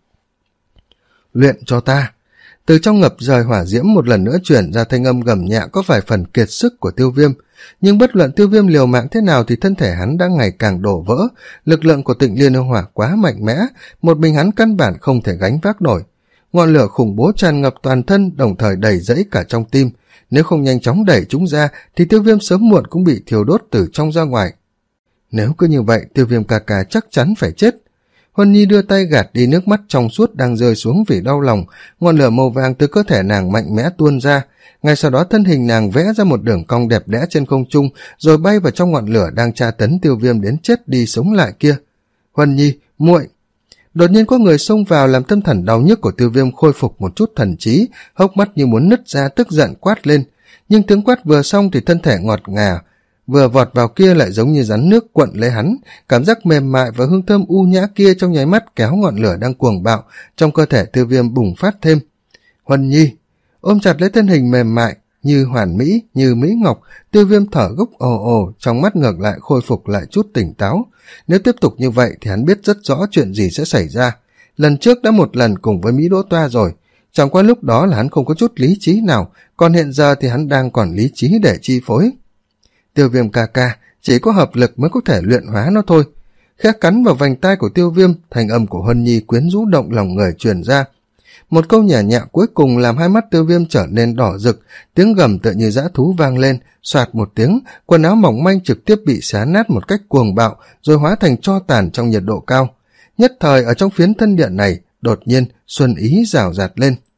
S1: Luyện cho ta. Từ trong ngập trời hỏa diễm một lần nữa chuyển ra thanh âm gầm nhẹ có vài phần kiệt sức của Tiêu Viêm, nhưng bất luận Tiêu Viêm liều mạng thế nào thì thân thể hắn đã ngày càng đổ vỡ, lực lượng của Tịnh Liên yêu hỏa quá mạnh mẽ, một mình hắn căn bản không thể gánh vác nổi. Ngọn lửa khủng bố tràn ngập toàn thân, đồng thời đầy rẫy cả trong tim, nếu không nhanh chóng đẩy chúng ra thì Tiêu Viêm sớm muộn cũng bị thiêu đốt từ trong ra ngoài. Nếu cứ như vậy, Tiêu Viêm ca ca chắc chắn phải chết. Huân Nhi đưa tay gạt đi nước mắt trong suốt đang rơi xuống vì đau lòng, ngọn lửa màu vàng từ cơ thể nàng mạnh mẽ tuôn ra, ngay sau đó thân hình nàng vẽ ra một đường cong đẹp đẽ trên không trung, rồi bay vào trong ngọn lửa đang tra tấn Tiêu Viêm đến chết đi sống lại kia. Huân Nhi, muội! Đột nhiên có người xông vào làm tâm thần đau nhức của Tiêu Viêm khôi phục một chút thần trí, hốc mắt như muốn nứt ra tức giận quát lên, nhưng tiếng quát vừa xong thì thân thể ngọt ngào vừa vọt vào kia lại giống như rắn nước cuộn lấy hắn, cảm giác mềm mại và hương thơm u nhã kia trong nháy mắt kéo ngọn lửa đang cuồng bạo trong cơ thể Tiêu Viêm bùng phát thêm. Huân Nhi ôm chặt lấy thân hình mềm mại, như hoàn mỹ, như mỹ ngọc. Tiêu Viêm thở gấp ồ ồ, trong mắt ngược lại khôi phục lại chút tỉnh táo. Nếu tiếp tục như vậy thì hắn biết rất rõ chuyện gì sẽ xảy ra. Lần trước đã một lần cùng với Mỹ Đỗ Toa rồi, chẳng qua lúc đó là hắn không có chút lý trí nào, còn hiện giờ thì hắn đang còn lý trí để chi phối. Tiêu Viêm ca ca, chỉ có hợp lực mới có thể luyện hóa nó thôi. Khẽ cắn vào vành tai của Tiêu Viêm, thanh âm của Huân Nhi quyến rũ động lòng người truyền ra. Một câu nhả nhẹ cuối cùng làm hai mắt Tiêu Viêm trở nên đỏ rực, tiếng gầm tựa như dã thú vang lên, soạt một tiếng, quần áo mỏng manh trực tiếp bị xé nát một cách cuồng bạo, rồi hóa thành tro tàn trong nhiệt độ cao. Nhất thời ở trong phiến thân điện này, đột nhiên xuân ý rào rạt lên.